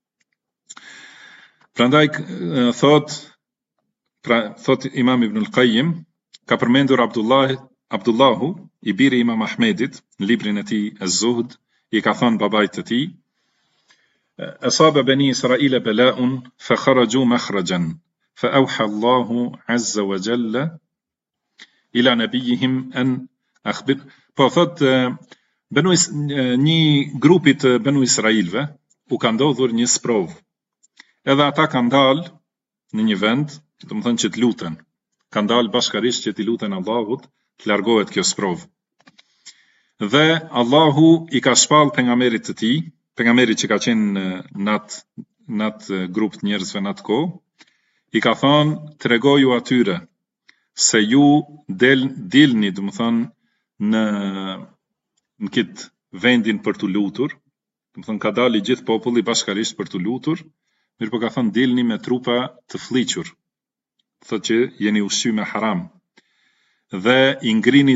Speaker 2: Prandaj thot Imam Ibn al-Qayyim, ka përmendur Abdullahu, I biri Imam Ahmedit, në librin e tij Az-Zuhd, I ka thënë babait të tij, asaba bani Israila bala'un fa kharaju makhrajan fa awha Allahu azza wa jalla ila nabiyihim an akhbir. Po thot një grupi të Banu Israilve u ka ndodhur një sprovë. Edhe ata kanë dalë në një vend, do të thënë që të luten. Kanë dalë bashkarisht që të luten Allahut, të largohet kjo sprovë. Dhe Allahu I ka shpall pejgamberit të tij, pejgamberit që ka qenë në atë grup të njerëzve në atë kohë, I ka thënë, tregoju atyre se ju dilni, do të thënë, në këtë vendin për të lutur, do të thënë ka dalë gjithë populli bashkarisht për të lutur, mirë po ka thënë dilni me trupa të fliqur, thotë që jeni ushqyer me haram, dhe I ngrini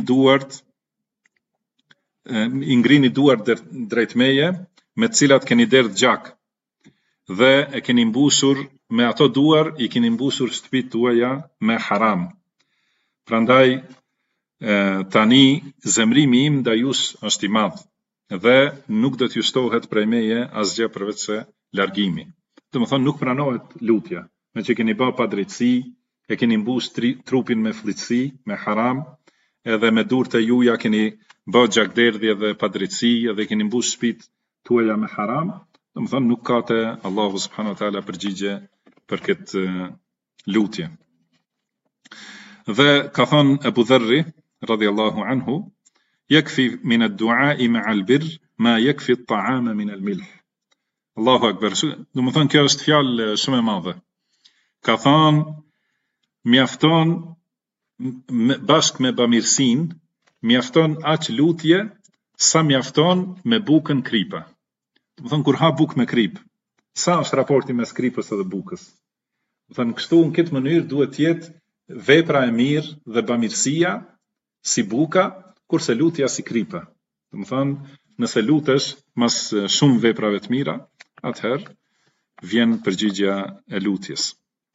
Speaker 2: duart drejt meje, me të cilat keni derdh gjak, dhe e keni mbushur me ato duar, I keni mbushur shtëpitë tuaja me haram. Prandaj tani zemrimi im ndaj jush është I madh, dhe nuk do t'ju shtohet prej meje asgjë përveç se largimi. Do të thonë nuk pranohet lutja, me që keni bë padrejtësi, e keni mbush trupin me fllitësi, me haram, edhe me durët e juja keni bë gjakderdhje dhe padrejtësi, edhe keni mbush shtëpitë tuaja me haram, do të thonë nuk ka te Allahu subhanahu wa taala përgjigje për këtë lutje. Dhe ka thënë Abu Dharri رضي الله عنه: يكفي من الدعاء مع البر ما يكفي الطعام من الملح. Allahu Akbar. Do më thënë, kjo është fjalë shumë e madhe. Ka thënë, mjafton bashkë me bamirësinë, mjafton aq lutje sa mjafton me bukën kripa. Do më thënë, kur ha bukë me krip, sa është raporti mes kripës edhe bukës? Do më thënë, kështu në këtë mënyrë duhet të jetë vepra e mirë dhe bamirësia si buka, kurse lutja si kripa. Do më thënë, nëse lutesh mas shumë veprave të mira, atëherë vjen përgjigja e lutjes.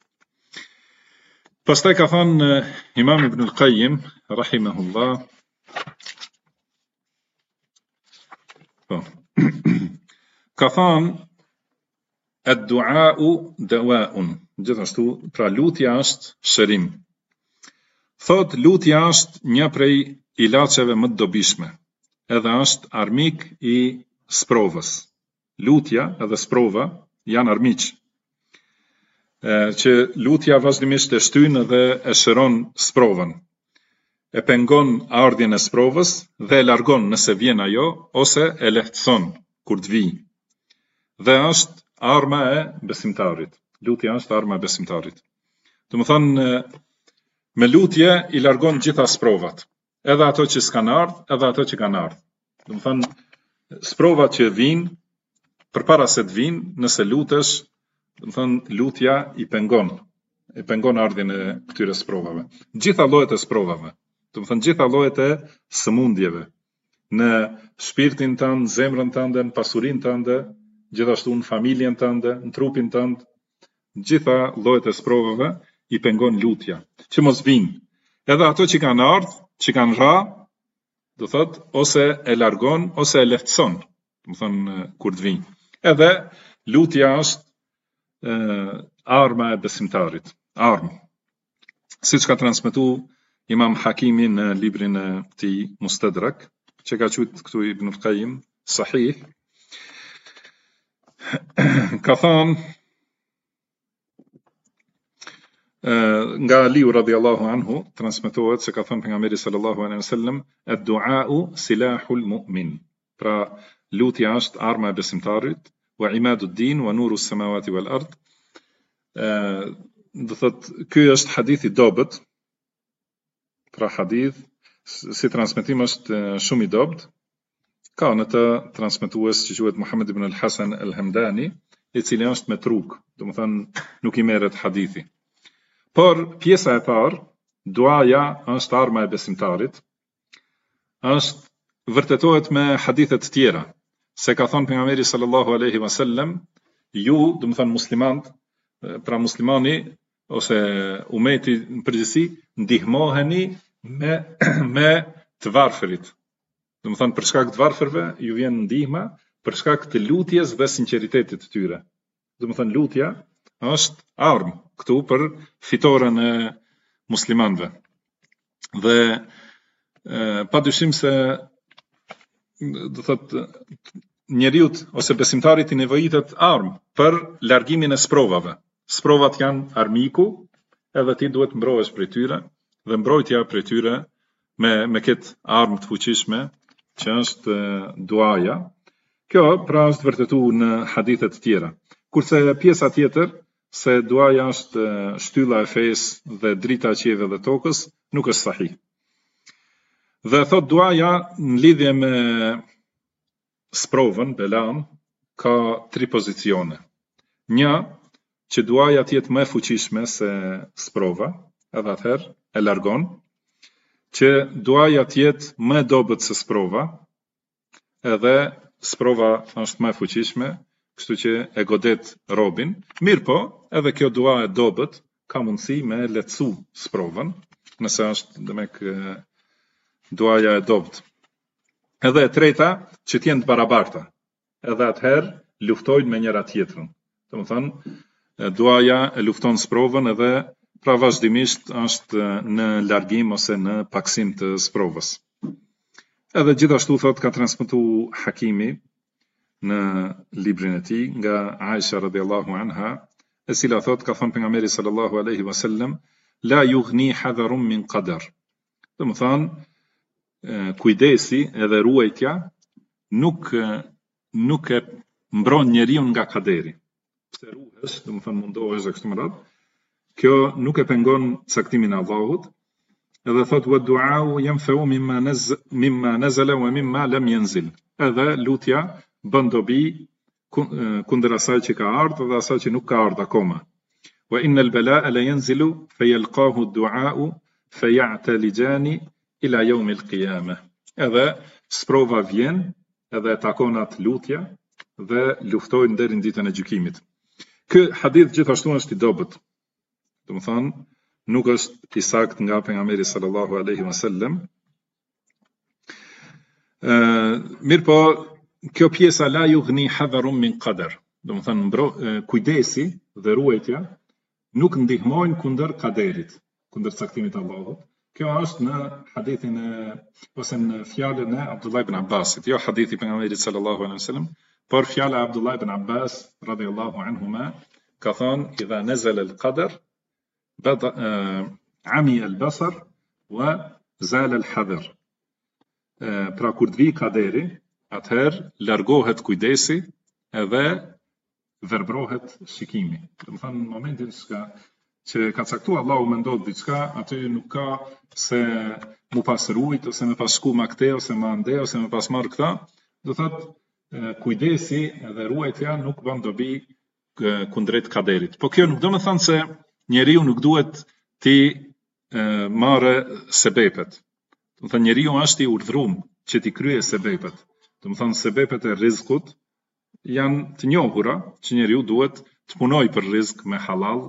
Speaker 2: Pastaj ka thënë Imam Ibn al-Qayyim rahimahullah, ka thënë ad-du'a'u dawa'un, gjithashtu pra lutja është shërim. Thot, lutja është një prej ilaçeve më të dobishme, edhe është armik i sprovës. Lutja edhe sprova janë armiq, që lutja vazhdimisht e shtyn dhe e shëron sprovën, e pengon ardhjen e sprovës dhe e largon nëse vjen ajo, ose e lehtëson kur të vijë. Dhe është arma e besimtarit. Lutja është arma e besimtarit. Do më thënë, me lutje i largon gjitha sprovat, edhe ato që s'kan ardhë, edhe ato që kanë ardhë. Do më thënë, sprovat që vinë, përpara se të vinë, nëse lutesh, do më thënë, lutja i pengon ardhjen e këtyre sprovave. Gjitha llojet e sprovave, do më thënë, gjitha llojet e sëmundjeve, në shpirtin tënd, zemrën tënde, në pasurinë tënde, gjithashtu në familjen tënde, në trupin tënd, gjitha llojet e sprovave i pengon lutja, që mos vinë. Edhe ato që kanë ardhur, që kanë ra, do thot, ose e largon, ose e lehtëson, do më thënë, kur të vinë. Edhe lutja është arma e besimtarit, armë. Siç ka transmetuar Imam Hakimi në librin e tij Mustadrak, që ka thënë këtu Ibn al-Qayyim sahih, ka thënë nga Aliu radhiyallahu anhu, transmetohet se ka thënë pejgamberi sallallahu alaihi wasallam, ad-du'a'u silahul mu'min. Pra lutja është arma e besimtarit, wa imaduddin wa nuru s-samawati wal ard. Do thot, ky është hadith i dobët. Pra hadith si transmetim është shumë i dobët. Ka në të transmetues që quhet Muhammad ibn al-Hasan al-Hamdani, i cili është metruk, do të thënë nuk i merret hadithi. Por pjesa e parë, duaja është arma e besimtarit, është vërtetohet me hadithe të tjera, se ka thënë pejgamberi sallallahu alaihi wasallam, ju, do të thënë muslimanët, pra muslimani ose umeti në përgjithësi, ndihmoheni me të varfërit. Do të thënë, për shkak të varfërve ju vjen ndihma, për shkak të lutjes dhe sinqeritetit të tyre. Do të thënë, lutja është armë këtu për fitoren e muslimanëve. Dhe padyshim se do thotë njeriu ose besimtarit i nevojitet armë për largimin e sprovave. Sprovat janë armiku, edhe ti duhet mbrohesh prej tyre, dhe mbrojtja prej tyre me këtë armë të fuqishme që është duaja. Kjo pra është vërtetuar në hadithe të tjera. Kurse pjesa tjetër, se duaja është shtylla e fesë dhe drita e qiellit dhe tokës, nuk është sahih. Dhe thot duaja në lidhje me sprovën, belan, ka 3 pozicione. Një, që duaja të jetë më e fuqishme se sprova, edhe atëherë e largon, që duaja të jetë më e dobët se sprova, edhe sprova është më e fuqishme, kështu që e godet robin. Mirë po, edhe kjo dua e dobët ka mundësi me lehtësu sprovën, nëse është demek duaja e dobët. Edhe e treta, që t'jenë të barabarta, edhe atëherë luftojnë me njëra tjetrën. Domethënë, duaja e lufton sprovën edhe pra vazhdimisht është në largim ose në paksim të sprovës. Edhe gjithashtu thot ka transmetuar Hakimi në librin e tij nga Aisha radhiyallahu anha, e cila thot ka thënë pejgamberi sallallahu alaihi wasallam, la yughni hadharun min qadar. Domethënë, kujdesi edhe ruajtja nuk e mbron njeriu nga kaderi. Pse ruhesh, domethënë mundohesh e kështu me radhë, kjo nuk e pengon caktimin e Allahut. Edhe thot wa du'au yanfa'u mimma nazala wa mimma lam yanzil. Edhe lutja bën dobi kundër asaj që ka ardhur dhe asaj që nuk ka ardhur akoma. Wa innal bala'a la yanzilu fayalqahu ad-du'a'u fay'talijani ila yawm al-qiyamah. Edhe sprova vjen, edhe takon atë lutja dhe luftojnë deri në ditën e gjykimit. Ky hadith gjithashtu është i dobët. Domethënë nuk është i saktë nga pejgamberi sallallahu alaihi wasallam. Mirë po, kjo pjesa la yughni hadharun min qadar. Domethënë kujdesi dhe ruajtja nuk ndihmojnë kundër kaderit, kundër caktimit të Allahut. Kjo është në hadithin ose në fjalën e Abdullah ibn Abbasit, jo hadithi pejgamberit sallallahu alaihi wasallam, por fjala e Abdullah ibn Abbas radhiyallahu anhuma ka thënë idha nazala al-qadar عمي البصر وزال الحذر. Pra kur të vi kaderi, atëherë largohet kujdesi edhe verbrohet shikimi. Domethënë në momentin që ka caktuar Allahu me ndodh diçka, aty nuk ka se mu pas rujt ose me pas shku ma këte ose ma ande ose me pas marr këta. Do thotë kujdesi edhe ruajtja nuk bën dobi kundrejt kaderit. Po kjo nuk do të thonë se njeriu nuk duhet ti marrë sebepet. Do të thënë njeriu është i urdhëruar që ti krye sebepet. Do të thënë sebepet e rrezikut janë të njohura që njeriu duhet të punojë për rrezik me halal.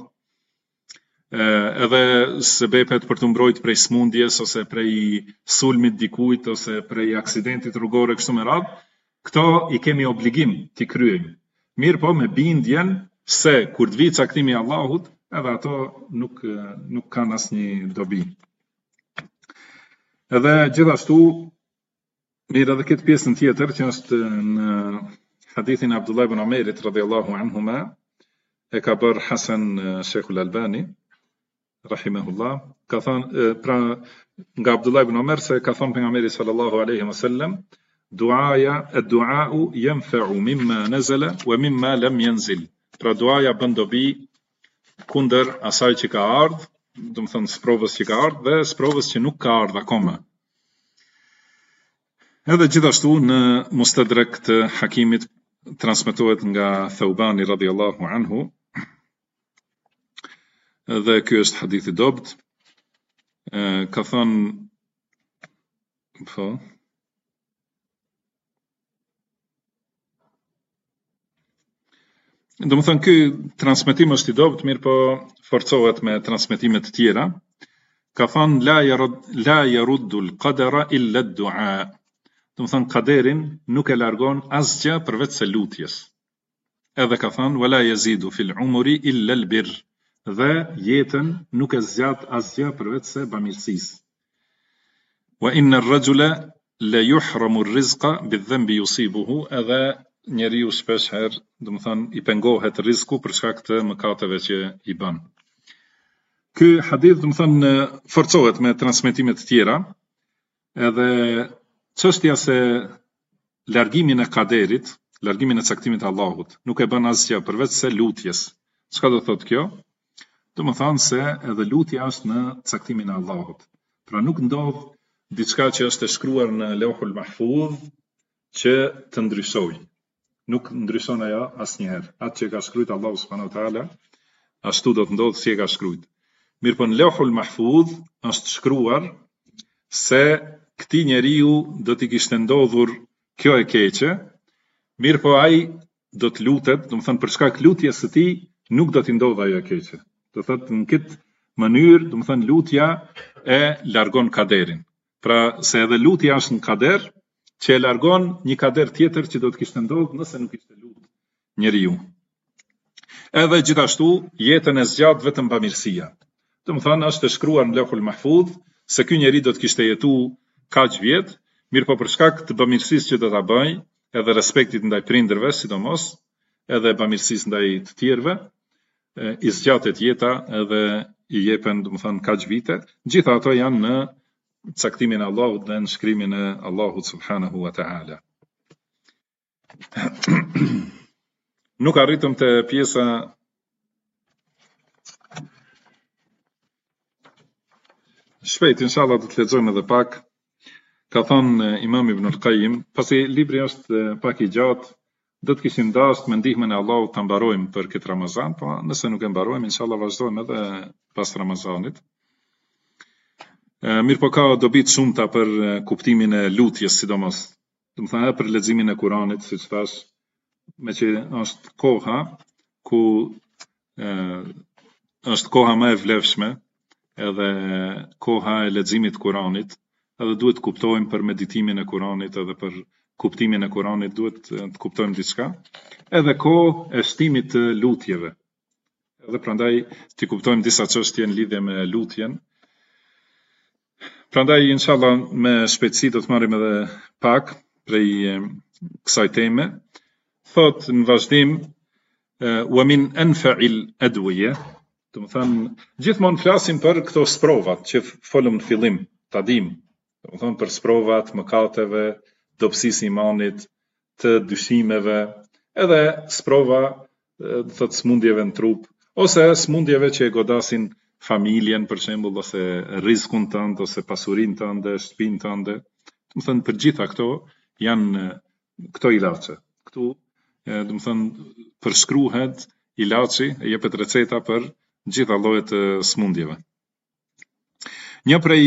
Speaker 2: Edhe sebepet për të mbrojtur prej smundjes ose prej sulmit dikujt ose prej aksidentit rrugor e kështu me radhë, këto i kemi obligim t'i kryejmë. Mirë po me bindjen se kur të vijë caktimi i Allahut, edhe ato nuk kanë asnjë dobi. Edhe gjithashtu, mirë edhe këtë pjesën tjetër që është në hadithin e Abdullah ibn Omerit radhiyallahu anhuma, e ka bërë Hasan Sheikhul Albani rahimahullah, ka thënë pra nga Abdullah ibn Omer se ka thënë pejgamberi sallallahu alaihi wasallam, ad-du'a'u yanfa'u mimma nazala wa mimma lam yanzil. Pra duaja bën dobi kundër asaj që ka ardhur, do të thënë sprovës që ka ardhur dhe sprovës që nuk ka ardhur akoma. Edhe gjithashtu në Mustadrak të Hakimit transmetohet nga Thaubani radhiyallahu anhu, dhe ky është hadith i dobët, ka thënë po do më thënë, ky transmetim është i dobët, mirë po forcohet me transmetime të tjera. Ka thënë, la yaruddu al-qadara illa ad-du'a. Do më thënë, kaderin nuk e largon asgjë përveç se lutjes. Edhe ka thënë, wala yazidu fil umri illa al-birr. Dhe jetën nuk e zgjat asgjë përveç se bamirësisë. Wa inna ar-rajula la yuhramu ar-rizqa bi-dhanbi yusibuhu. Edhe njeriu shpesh herë, do të thënë, i pengohet rreziku për shkak të mëkateve që i bën. Ky hadith, do të thënë, forcohet me transmetime të tjera, edhe çështja se largimin e kaderit, largimin e caktimit të Allahut, nuk e bën asgjë përveç se lutjes. Çka do thotë kjo? Do të thënë se edhe lutja është në caktimin e Allahut. Pra nuk ndodh diçka që është e shkruar në Lauhul Mahfuz që të ndryshojë. Nuk ndryshon ajo asnjëherë. Atë që ka shkruajtur Allahu subhanahu wa taala, ashtu do të ndodhë si e ka shkruajtur. Mirë po në Lauhul Mahfuz është shkruar se këtij njeriu do t'i kishte ndodhur kjo e keqe, mirë po ai do të lutet, do të thënë për shkak lutjes së tij nuk do t'i ndodhë ajo e keqe. Do thotë në këtë mënyrë, do të thënë lutja e largon kaderin. Pra se edhe lutja është në kader, që e largon një kader tjetër që do të kishte ndodhur nëse nuk ishte lutur njeriu. Edhe gjithashtu jetën e zgjat vetëm bamirësia. Do të thënë është e shkruar në Lauhul Mahfuz se ky njeri do të kishte jetuar kaq vjet, mirë po për shkak të bamirësisë që do ta bëj, edhe respektit ndaj prindërve, sidomos, edhe bamirësisë ndaj të tjerëve, i zgjatet jeta edhe i jepen, do të thënë, kaq vite. Gjitha ato janë në caktimin e Allahut dhe në shkrimin e Allahut subhanahu wa ta'ala. Nuk arritëm të pjesa shpejt, inshallah do të lexojmë edhe pak. Ka thënë Imam Ibn al-Qayyim, pasi libri është pak i gjatë, do të kishim dashur me ndihmën e Allahut ta mbarojmë për këtë Ramazan, po nëse nuk e mbarojmë, inshallah vazhdojmë edhe pas Ramazanit. Mirë po ka dobi të shumta për kuptimin e lutjes, sidomos. Do të thënë për leximin e Kuranit, siç thash, me që është koha ku është koha më e vlefshme, edhe koha e leximit të Kuranit, edhe duhet të kuptojmë për meditimin e Kuranit, edhe për kuptimin e Kuranit duhet të kuptojmë diçka, edhe kohë e shtimit të lutjeve. Edhe prandaj të kuptojmë disa çështje në lidhje me lutjen. Prandaj inshallah me shpejtësi do të marrim edhe pak prej kësaj teme. Thot në vazhdim wa min anfa'il adwiya, do të thënë gjithmonë flasim për këto sprovat që folëm në fillim, ta dim. Do të thënë për sprovat, mëkateve, dobësisë imanit, të dyshimeve, edhe sprova do të thotë smundjeve në trup, ose smundjeve që e godasin familjen për shembull, ose rrezikun tënd, ose pasurinë tënde, shtëpinë tënde. Do të thënë për gjitha këto janë këto ilaçe. Këtu do të thënë përshkruhet ilaçi, e jepet receta për gjitha llojet e smundjeve. Një prej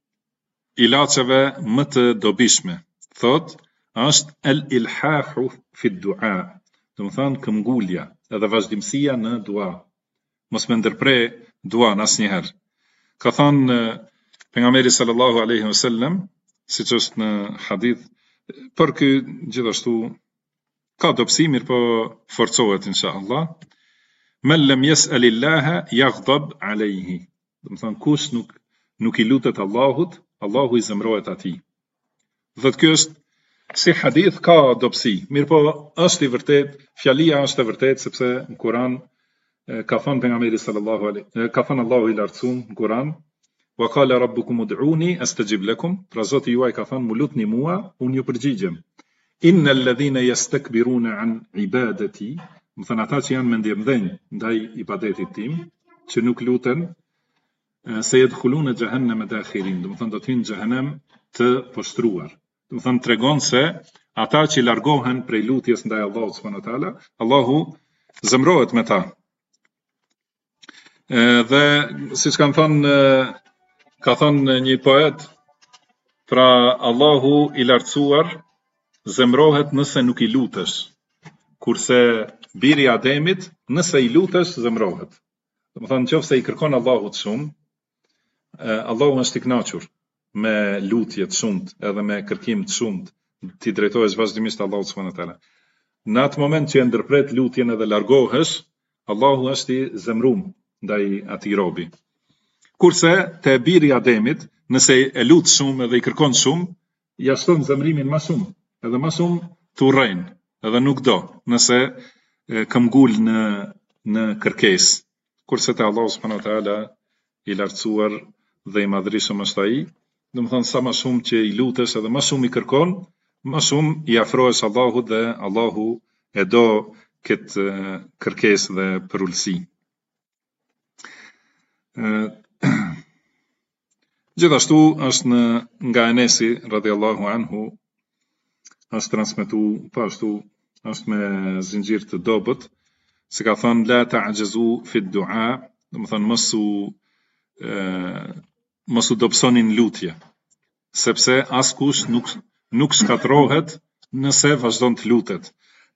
Speaker 2: ilaçeve më të dobishme, thot, është el-ilhahu fi du'a, do të thënë këmbgulja, edhe vazhdimësia në dua. Mos më ndërpre duan asnjëherë. Ka thënë pejgamberi sallallahu alaihi wasallam, siç është në hadith, për ky gjithashtu ka dobësi, mirë po forcohet inshallah. Men lam yas'alillaha yaghdab alayhi. Do të thënë kush nuk i lutet Allahut, Allahu i zemrohet atij. Dhe kjo është si hadith ka dobësi, mirë po është i vërtet, fjalia është e vërtet, sepse në Kur'an ka thënë pejgamberi sallallahu alaihi, ka thënë Allahu i lartësuar në Kur'an, wa qala rabbukum ud'uni astajib lakum, pra Zoti juaj ka thënë mu lutni mua, unë ju përgjigjem. Innal ladhina yastakbiruna an ibadati, më thënë ata që janë mendjemdhenj ndaj ibadetit tim, që nuk luten, se yadkhuluna jahannama dakhirin, do të thënë do të hyjnë në xhehenem të poshtruar. Do të thënë tregon se ata që largohen prej lutjes ndaj Allahut subhanahu wa taala, Allahu zemrohet me ta. Dhe siç ka thënë një poet, pra Allahu i lartësuar zemrohet nëse nuk i lutesh, kurse biri i Ademit nëse i lutesh zemrohet. Do të thënë nëse i kërkon Allahut shumë, Allahu është i kënaqur me lutje të shumt, edhe me kërkim të shumt, ti drejtohesh vazhdimisht Allahut subhanahu wa taala. Në atë moment që e ndërpret lutjen edhe largohesh, Allahu është i zemrum ndaj atij robi. Kurse te biri i Ademit, nëse e lut shumë edhe i kërkon shumë, ja shton zemrimin më shumë, edhe më shumë të urrejnë, edhe nuk do, nëse këmbgul në kërkesë. Kurse te Allahu subhanahu wa taala i lartësuar dhe i madhrishëm është ai, do të thënë sa më shumë që i lutesh edhe më shumë i kërkon, më shumë i afrohesh Allahut dhe Allahu e do këtë kërkesë dhe përullësi. Gjithashtu është nga Enesi radhiyallahu anhu, është transmetuar, po ashtu është me zinxhir të dobët, se ka thënë la ta'jazu fi du'a, do të thënë mos u dobësonin lutje, sepse askush nuk shkatrohet nëse vazhdon të lutet.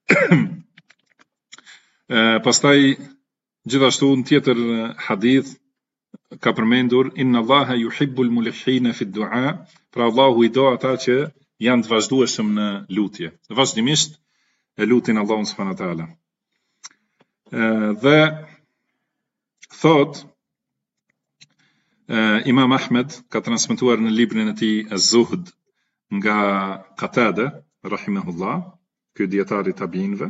Speaker 2: Pastaj gjithashtu në tjetër hadith ka përmendur inna Allaha yuhibbul mulihhina fi du'a, pra Allahu i do ata që janë të vazhdueshëm në lutje. Vazhdimisht e lutin Allahun subhanahu wa taala. Dhe thot Imam Ahmed ka transmetuar në librin e tij Az-Zuhd nga Qatada rahimahullah, ky dietar i tabiinëve,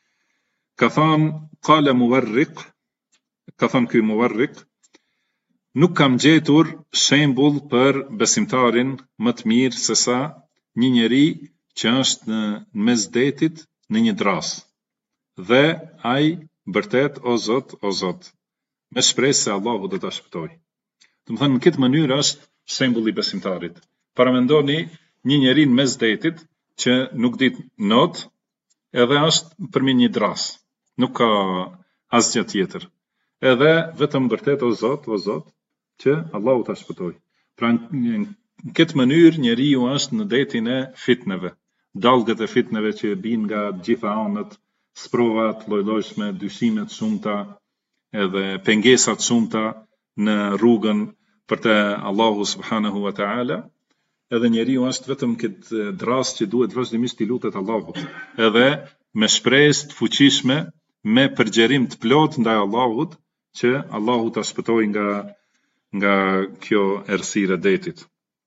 Speaker 2: ka thënë qala Muwarriq, ka thënë ky Muwarriq, nuk kam gjetur shembull për besimtarin më të mirë se sa një njeri që është në mes detit në një dras. Dhe ai vërtet o Zot, me shpresë se Allahu do ta shpëtoj. Do të thënë në këtë mënyrë është shembulli i besimtarit. Paramendoni një njeri në mes detit që nuk dit not, edhe është përmi një dras, nuk ka asgjë tjetër. Edhe vetëm vërtet o Zot, që Allahu ta shpëtoj. Pra në këtë mënyrë njeriu është në detin e fitneve, dallgët e fitneve që bin nga gjitha anët, sprovat lloj-llojshme, dyshimet shumëta, edhe pengesat shumëta në rrugën për te Allahu subhanahu wa ta'ala. Edhe njeriu është vetëm këtë dras që duhet vazhdimisht i lutet Allahut, edhe me shpresë të fuqishme, me përgjerim të plot ndaj Allahut, që Allahu ta shpëtoj nga kjo errësirë e detit.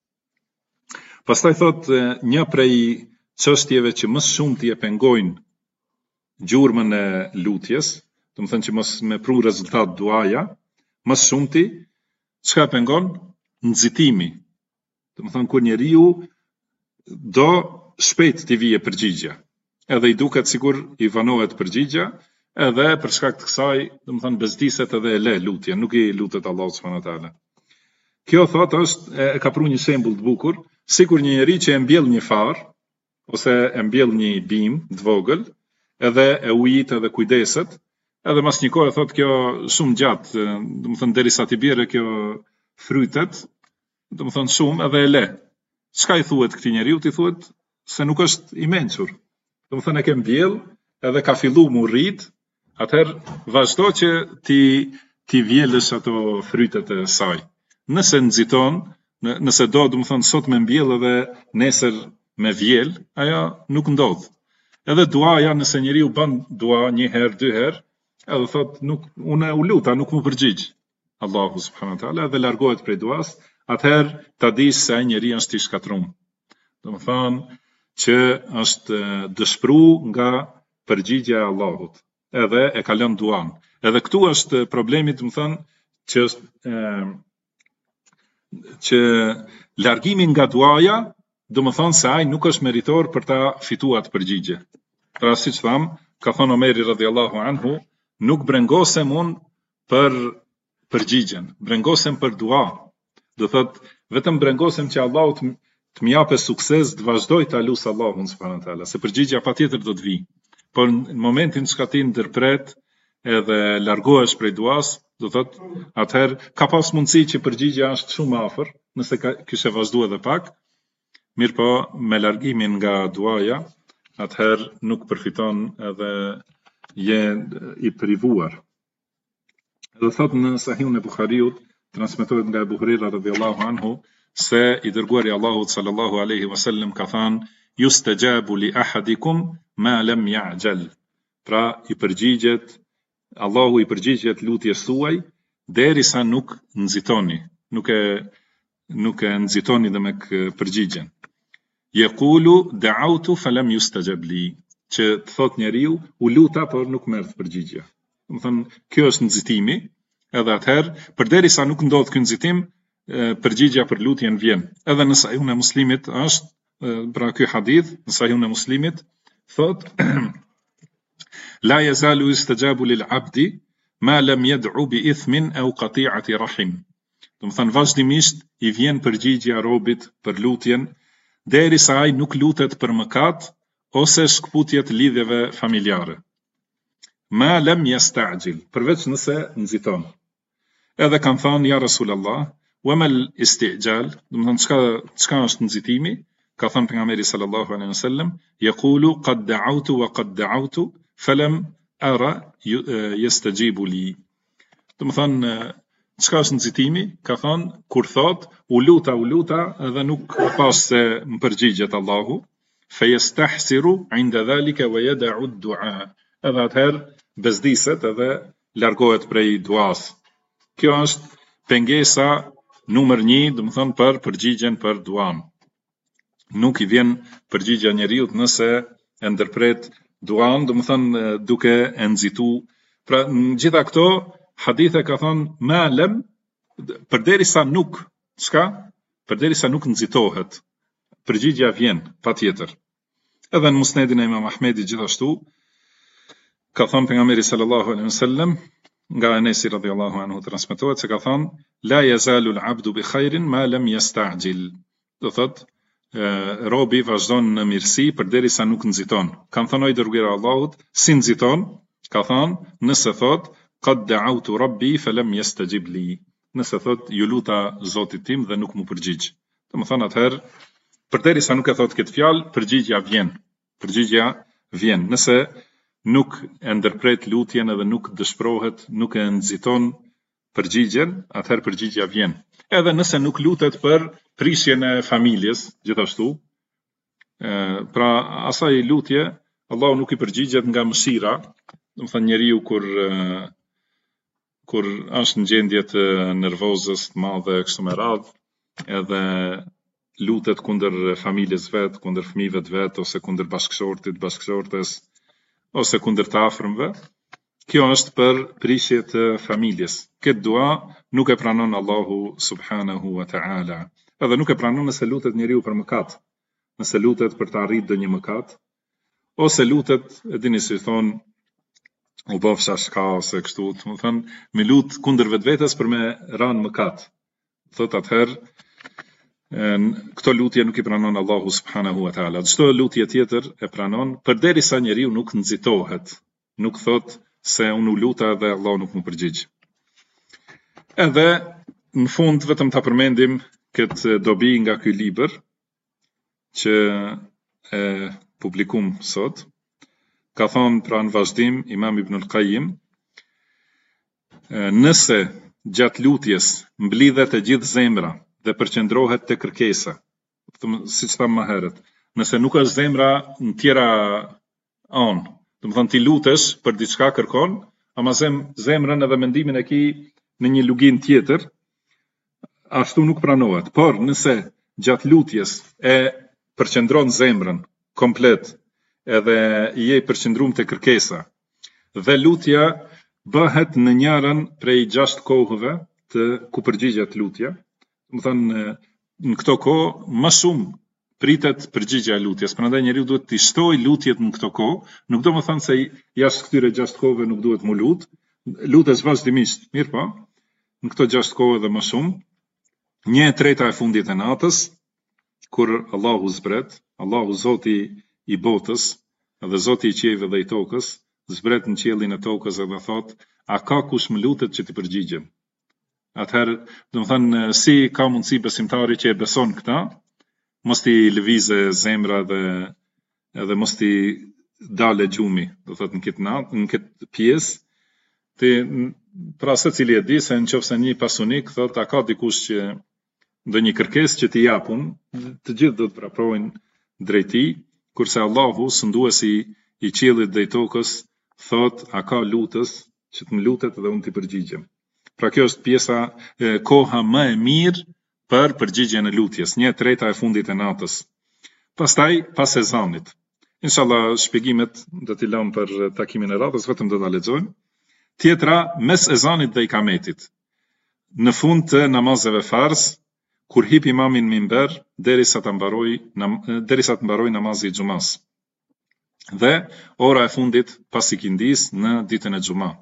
Speaker 2: Pastaj thot një prej çështjeve që më shumë t'i e pengojnë gjurmën e lutjes, do të thënë që mos me pru rezultat duaja, më shumë ti çka pengon? Nxitimi. Do të thënë kur njeriu do shpejt t'i vije përgjigja, edhe i duket sikur i vanohet përgjigja, edhe për shkak të kësaj, do të thënë bezdiset edhe e le lutjen, nuk i lutet Allahu subhanahu wa taala. Kjo thot është e ka pru një shembull të bukur, sikur një njeri që e mbjell një far ose e mbjell një bim të vogël, edhe e ujit edhe kujdeset, edhe mas një kohë thot kjo shumë gjatë, do të thënë derisa t'i bjerë kjo frytet, do të thënë shumë edhe e le. Çka i thuhet këtij njeriu? Ti thuhet se nuk është i mençur. Do të thënë e ke mbjell edhe ka fillu mu rrit, atëherë vazhdo që ti vjelësh ato frytet e saj. Nëse nxiton, nëse do të thënë sot me mbjell edhe nesër me vjel, ajo nuk ndodh. Edhe duaja, nëse njeriu bën dua një herë, dy herë, edhe thot unë u luta, nuk më përgjigj Allahu subhanahu wa taala, edhe largohet prej duas, atëherë ta dish se ai njeri është i shkatrum. Do të thënë që është dëshpëru nga përgjigja e Allahut, edhe e ka lënë duan. Edhe këtu është problemi, do të thënë që largimi nga duaja, do të thënë se ai nuk është meritor për ta fituar atë përgjigje. Pra siç tham, ka thënë Omeri radhiyallahu anhu, nuk brengosem unë për përgjigjen, brengosem për dua. Do thot, vetëm brengosem që Allahu të më japë sukses të vazhdoj ta lutem Allahun subhanahu wa taala, se përgjigja patjetër do të vijë. Por në momentin që ti ndërpret edhe largohesh prej duas, do thot, atëherë ka pas mundësi që përgjigja është shumë afër, nëse kishe vazhduar edhe pak, mirë po me largimin nga duaja, atëherë nuk përfiton edhe je i privuar. Edhe thot në Sahihun e Buhariut, transmetohet nga Abu Huraira radhiyallahu anhu, se i dërguari Allahut sallallahu alaihi wasallam ka thënë, yustajabu li ahadikum ma lam ya'jal. Pra Allahu i përgjigjet lutjes suaj derisa nuk nxitoni, nuk e nxitoni dhe me përgjigjen. Yaqulu da'awtu falam yustajab li, që të thot njeriu u luta por nuk merr përgjigje. Do të thënë kjo është nxitimi, edhe atëherë përderisa nuk ndodh ky nxitim, përgjigja për lutjen vjen. Edhe në Sahihun e Muslimit është pra ky hadith në Sahihun e Muslimit thot la yazalu yustajabu lil abdi ma lam yad'u bi ithmin aw qati'ati rahim. Do të thënë vazhdimisht i vjen përgjigja robit për lutjen derisa ai nuk lutet për mëkat ose shkputje të lidhjeve familjare. Ma lam yasta'jil, përveç nëse nxiton. Edhe kanë thënë ja Rasulullah, wa mal istijal, do të thënë çka është nxitimi? Ka thënë pejgamberi sallallahu alaihi wasallam, yaqulu qad da'awtu wa qad da'awtu falam ara yastajibu li. Do të thënë çka është nxitimi? Ka thënë kur thot u luta edhe nuk pas se më përgjigjet Allahu, fa yastahsiru 'inda dhalika wa yad'u ad-du'a. Edhe atëherë bezdiset edhe largohet prej duas. Kjo është pengesa numër 1, do të thënë për përgjigjen për duan. Nuk i vjen përgjigja njeriut nëse e ndërpret duan, do të thënë duke e nxitu. Pra në gjitha këto hadithe ka thënë ma lam, përderisa nuk nxitohet, përgjigja vjen patjetër. Edhe në Musnedin e Imam Ahmedit gjithashtu ka thënë pejgamberi sallallahu alaihi wasallam, nga Anesi radhiyallahu anhu transmetohet se ka thënë la yazalu al-abdu bi khairin ma lam yasta'jil. Do thot robi vazhdon në mirësi përderisa nuk nxiton. Kan thënë ai dërguari i Allahut, si nxiton? Ka thënë nëse thot qad da'awtu rabbi falam yastajib li. Nëse thot ju luta Zotit tim dhe nuk më përgjigj. Domethënë atëherë përderisa nuk e thot këtë fjalë, përgjigja vjen. Nëse nuk e ndërpret lutjen edhe nuk dëshpërohet, nuk e nxiton përgjigjen, atëherë përgjigja vjen. Edhe nëse nuk lutet për prishjen e familjes, gjithashtu, pra asaj lutje, Allahu nuk i përgjigjet nga mëshira, domethënë njeriu kur është në gjendje të nervozës të madhe kështu me radhë, edhe lutet kundër familjes vet, kundër fëmijëve të vet, ose kundër bashkëshortes, ose kundër të afërmve, kjo është për prishje të familjes. Këtë dua nuk e pranon Allahu subhanahu wa ta'ala. Edhe nuk e pranon nëse lutet njeriu për mëkat, nëse lutet për të arritur ndonjë mëkat, ose lutet, e dini si thon, u bofsha shka ose kështu, më thënë, me lut kundër vetvetes për me ranë mëkat. Thot atëherë, këto lutje nuk i pranon Allahu subhanahu wa ta'ala. Çdo lutje tjetër e pranon, përderisa njeriu nuk nxitohet, nuk thot se unë u luta dhe Allahu nuk më përgjigj. Edhe në fund vetëm ta përmendim këtë dobi nga ky libër që e publikum sot. Ka thonë pra në vazhdim Imam Ibn al-Qayyim, nëse gjatë lutjes mblidhet e gjithë zemra dhe përqendrohet te kërkesa, siç tham më herët, nëse nuk është zemra në tjera anë, do të thonë ti lutesh për diçka kërkon, ama zemrën edhe mendimin e ki në një lugin tjetër, ashtu nuk pranohet. Por nëse gjatë lutjes e përqendron zemrën komplet, edhe i je përqendruar te kërkesa, dhe lutja bëhet në njërin prej 6 kohëve të ku përgjigjet lutja, do të thonë në këto kohë më shumë pritet përgjigja e lutjes. Prandaj njeriu duhet të shtojë lutjet në këto kohë, nuk do të thonë se jashtë këtyre 6 kohëve nuk duhet mu lutesh vazhdimisht, mirë po, në këto 6 kohë dhe më shumë, 1/3 e fundit e natës, kur Allahu zbret, Allahu Zoti i botës, edhe Zoti i qiejve dhe i tokës, zbret në qiellin e tokës edhe thot, a ka kush më lutet që t'i përgjigjem? Atëherë, do të thënë, si ka mundësi besimtari që e beson këta, mos t'i lëvizë zemra edhe mos t'i dale gjumi, do thot në këtë pjesë, pra se cili e di se nëse një pasunik thot a ka dikush që ndonjë kërkesë që t'i japun, të gjithë do të vraprojnë drejt tij, kurse Allahu, sunduesi i qiellit dhe i tokës, thot a ka lutës që të më lutet dhe unë t'i përgjigjem. Pra kjo është pjesa koha më e mirë për përgjigjen e lutjes, 1/3 e fundit e natës. Pastaj pas ezanit. Inshallah shpjegimet do t'i lëm për takimin e radhës, vetëm do ta lexojmë. Tjetra mes ezanit dhe ikametit. Në fund të namazeve farz, kur hip imamin minber derisa të mbaroj namazi i xumas. Dhe ora e fundit pas ikindis në ditën e xumas.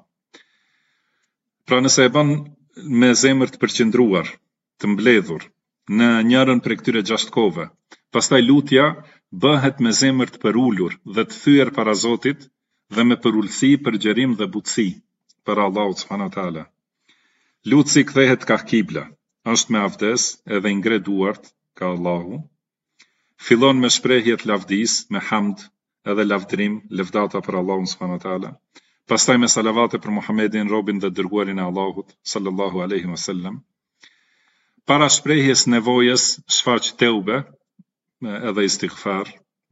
Speaker 2: Pra nëse e bën me zemër të përqendruar, të mbledhur, në njërën prej këtyre 6 kohëve, pastaj lutja bëhet me zemër të përulur dhe të thyer para Zotit dhe me përullësi, përgjerim dhe butësi para Allahut subhanahu wa taala. Lutsi kthehet ka kibla, është me avdes edhe i ngre duart ka Allahu. Fillon me shprehjet lavdis, me hamd edhe lavdrim, lëvdata për Allahun subhanahu wa taala. Pastaj me salavate për Muhammedin, robin dhe dërguarin e Allahut sallallahu alaihi wasallam. Para shprehjes nevojës shfaq teube edhe istighfar,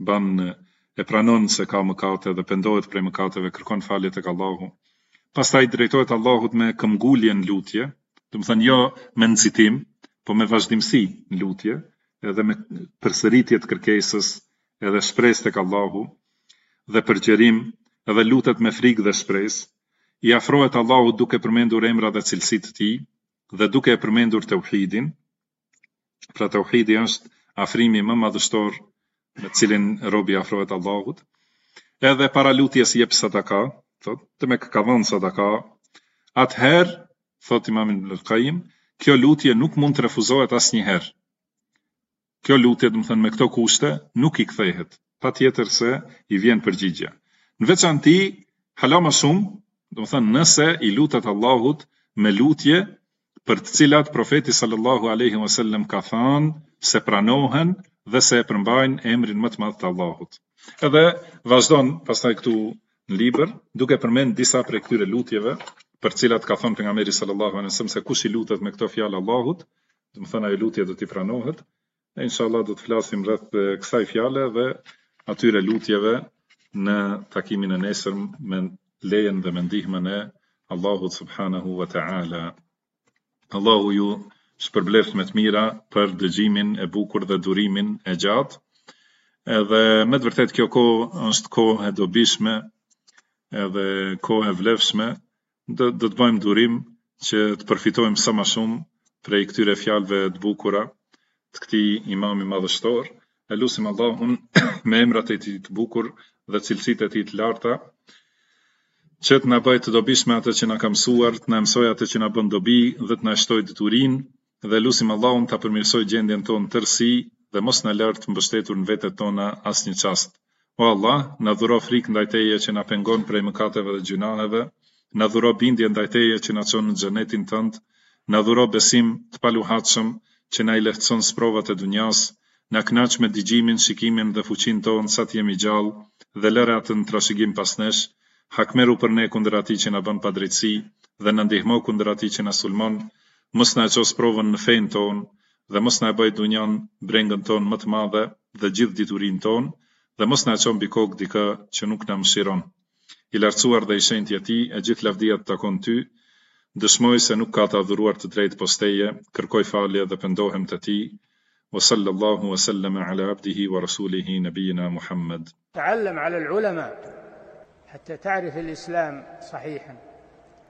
Speaker 2: e pranon se ka mëkate dhe pendohet prej mëkateve, kërkon falje tek Allahu. Pastaj drejtohet Allahut me këmbgulje në lutje, do të thënë jo me nxitim, po me vazhdimsi në lutje, edhe me përsëritje të kërkesës, edhe shpresë tek Allahu, dhe përgjerim, edhe lutet me frikë dhe shpresë, i afrohet Allahut duke përmendur emrat dhe cilësitë të tij, dhe duke e përmendur tauhidin. Pra tauhidi është afrimi më madhështor me cilin robi afrohet Allahut. Edhe para lutjes jep sadaka, thot, të me ka dhënë sadaka, atëherë, thot Imam Ibn al-Qayyim, kjo lutje nuk mund të refuzohet asnjëherë. Kjo lutje, do të thënë me këto kushte, nuk i kthehet, patjetër se i vjen përgjigje. Në veçanti, hala më shumë, do të thënë nëse i lutet Allahut me lutje për të cilat profeti sallallahu alaihi wasallam ka thënë se pranohen dhe se e përmbajnë emrin më të madh të Allahut. Edhe vazhdon pastaj këtu në libër, duke përmend disa prej këtyre lutjeve, për cilat ka thënë pejgamberi sallallahu alaihi wasallam se kush i lutet me këto fjalë Allahut, do të thënë ajo lutje do t'i pranohet. E inshallah do të flasim rreth kësaj fjale dhe atyre lutjeve në takimin e nesër me lejen dhe me ndihmën e Allahut subhanahu wa ta'ala. Allahu ju shpërbleft me të mira për dëgjimin e bukur dhe durimin e gjatë. Edhe me të vërtet kjo kohë është kohë e dobishme edhe kohë e vlefshme. Do të bëjmë durim që të përfitojmë sa më shumë prej këtyre fjalëve të bukura të këtij imami madhështor. E lutim Allahun me emrat e tij të bukur dhe cilësitë e tij të larta, që të na bëjë të dobishme atë që na ka mësuar, të na mësojë atë që na bën dobi dhe të na shtojë deturinë, dhe lutim Allahun ta përmirësojë gjendjen tonë tërësi dhe mos na lër të mbështetur në vetet tona asnjë çast. O Allah, na dhuro frikë ndaj Teje që na pengon prej mëkateve dhe gjunaheve, na dhuro bindje ndaj Teje që na çon në xhenetin tënd, na dhuro besim të paluhatshëm që na i lehtëson sprovat e dunjas, na kënaq me dëgjimin, shikimin dhe fuqinë tonë sa të jemi gjallë dhe lëre atë në trashëgim pas nesh, hakmeru për ne kundër atij që na bën padrejtësi dhe na ndihmo kundër atij që na sulmon, mos na ços provën në fenë tonë dhe mos na bëj dunjan brengën tonë më të madhe dhe gjithë diturinë tonë dhe mos na çon mbi kokë dikë që nuk na mëshiron. I lartësuar dhe i shenjtë i Tij, e gjithë lavdia të takon Ty. Dëshmoj se nuk ka të adhuruar të drejtë post Teje, kërkoj falje dhe pendohem te Ti. Wa sallallahu wa sallama ala abdihi wa rasulihi nabiyina Muhammad.
Speaker 1: تعلم على العلماء حتى تعرف الإسلام صحيحا.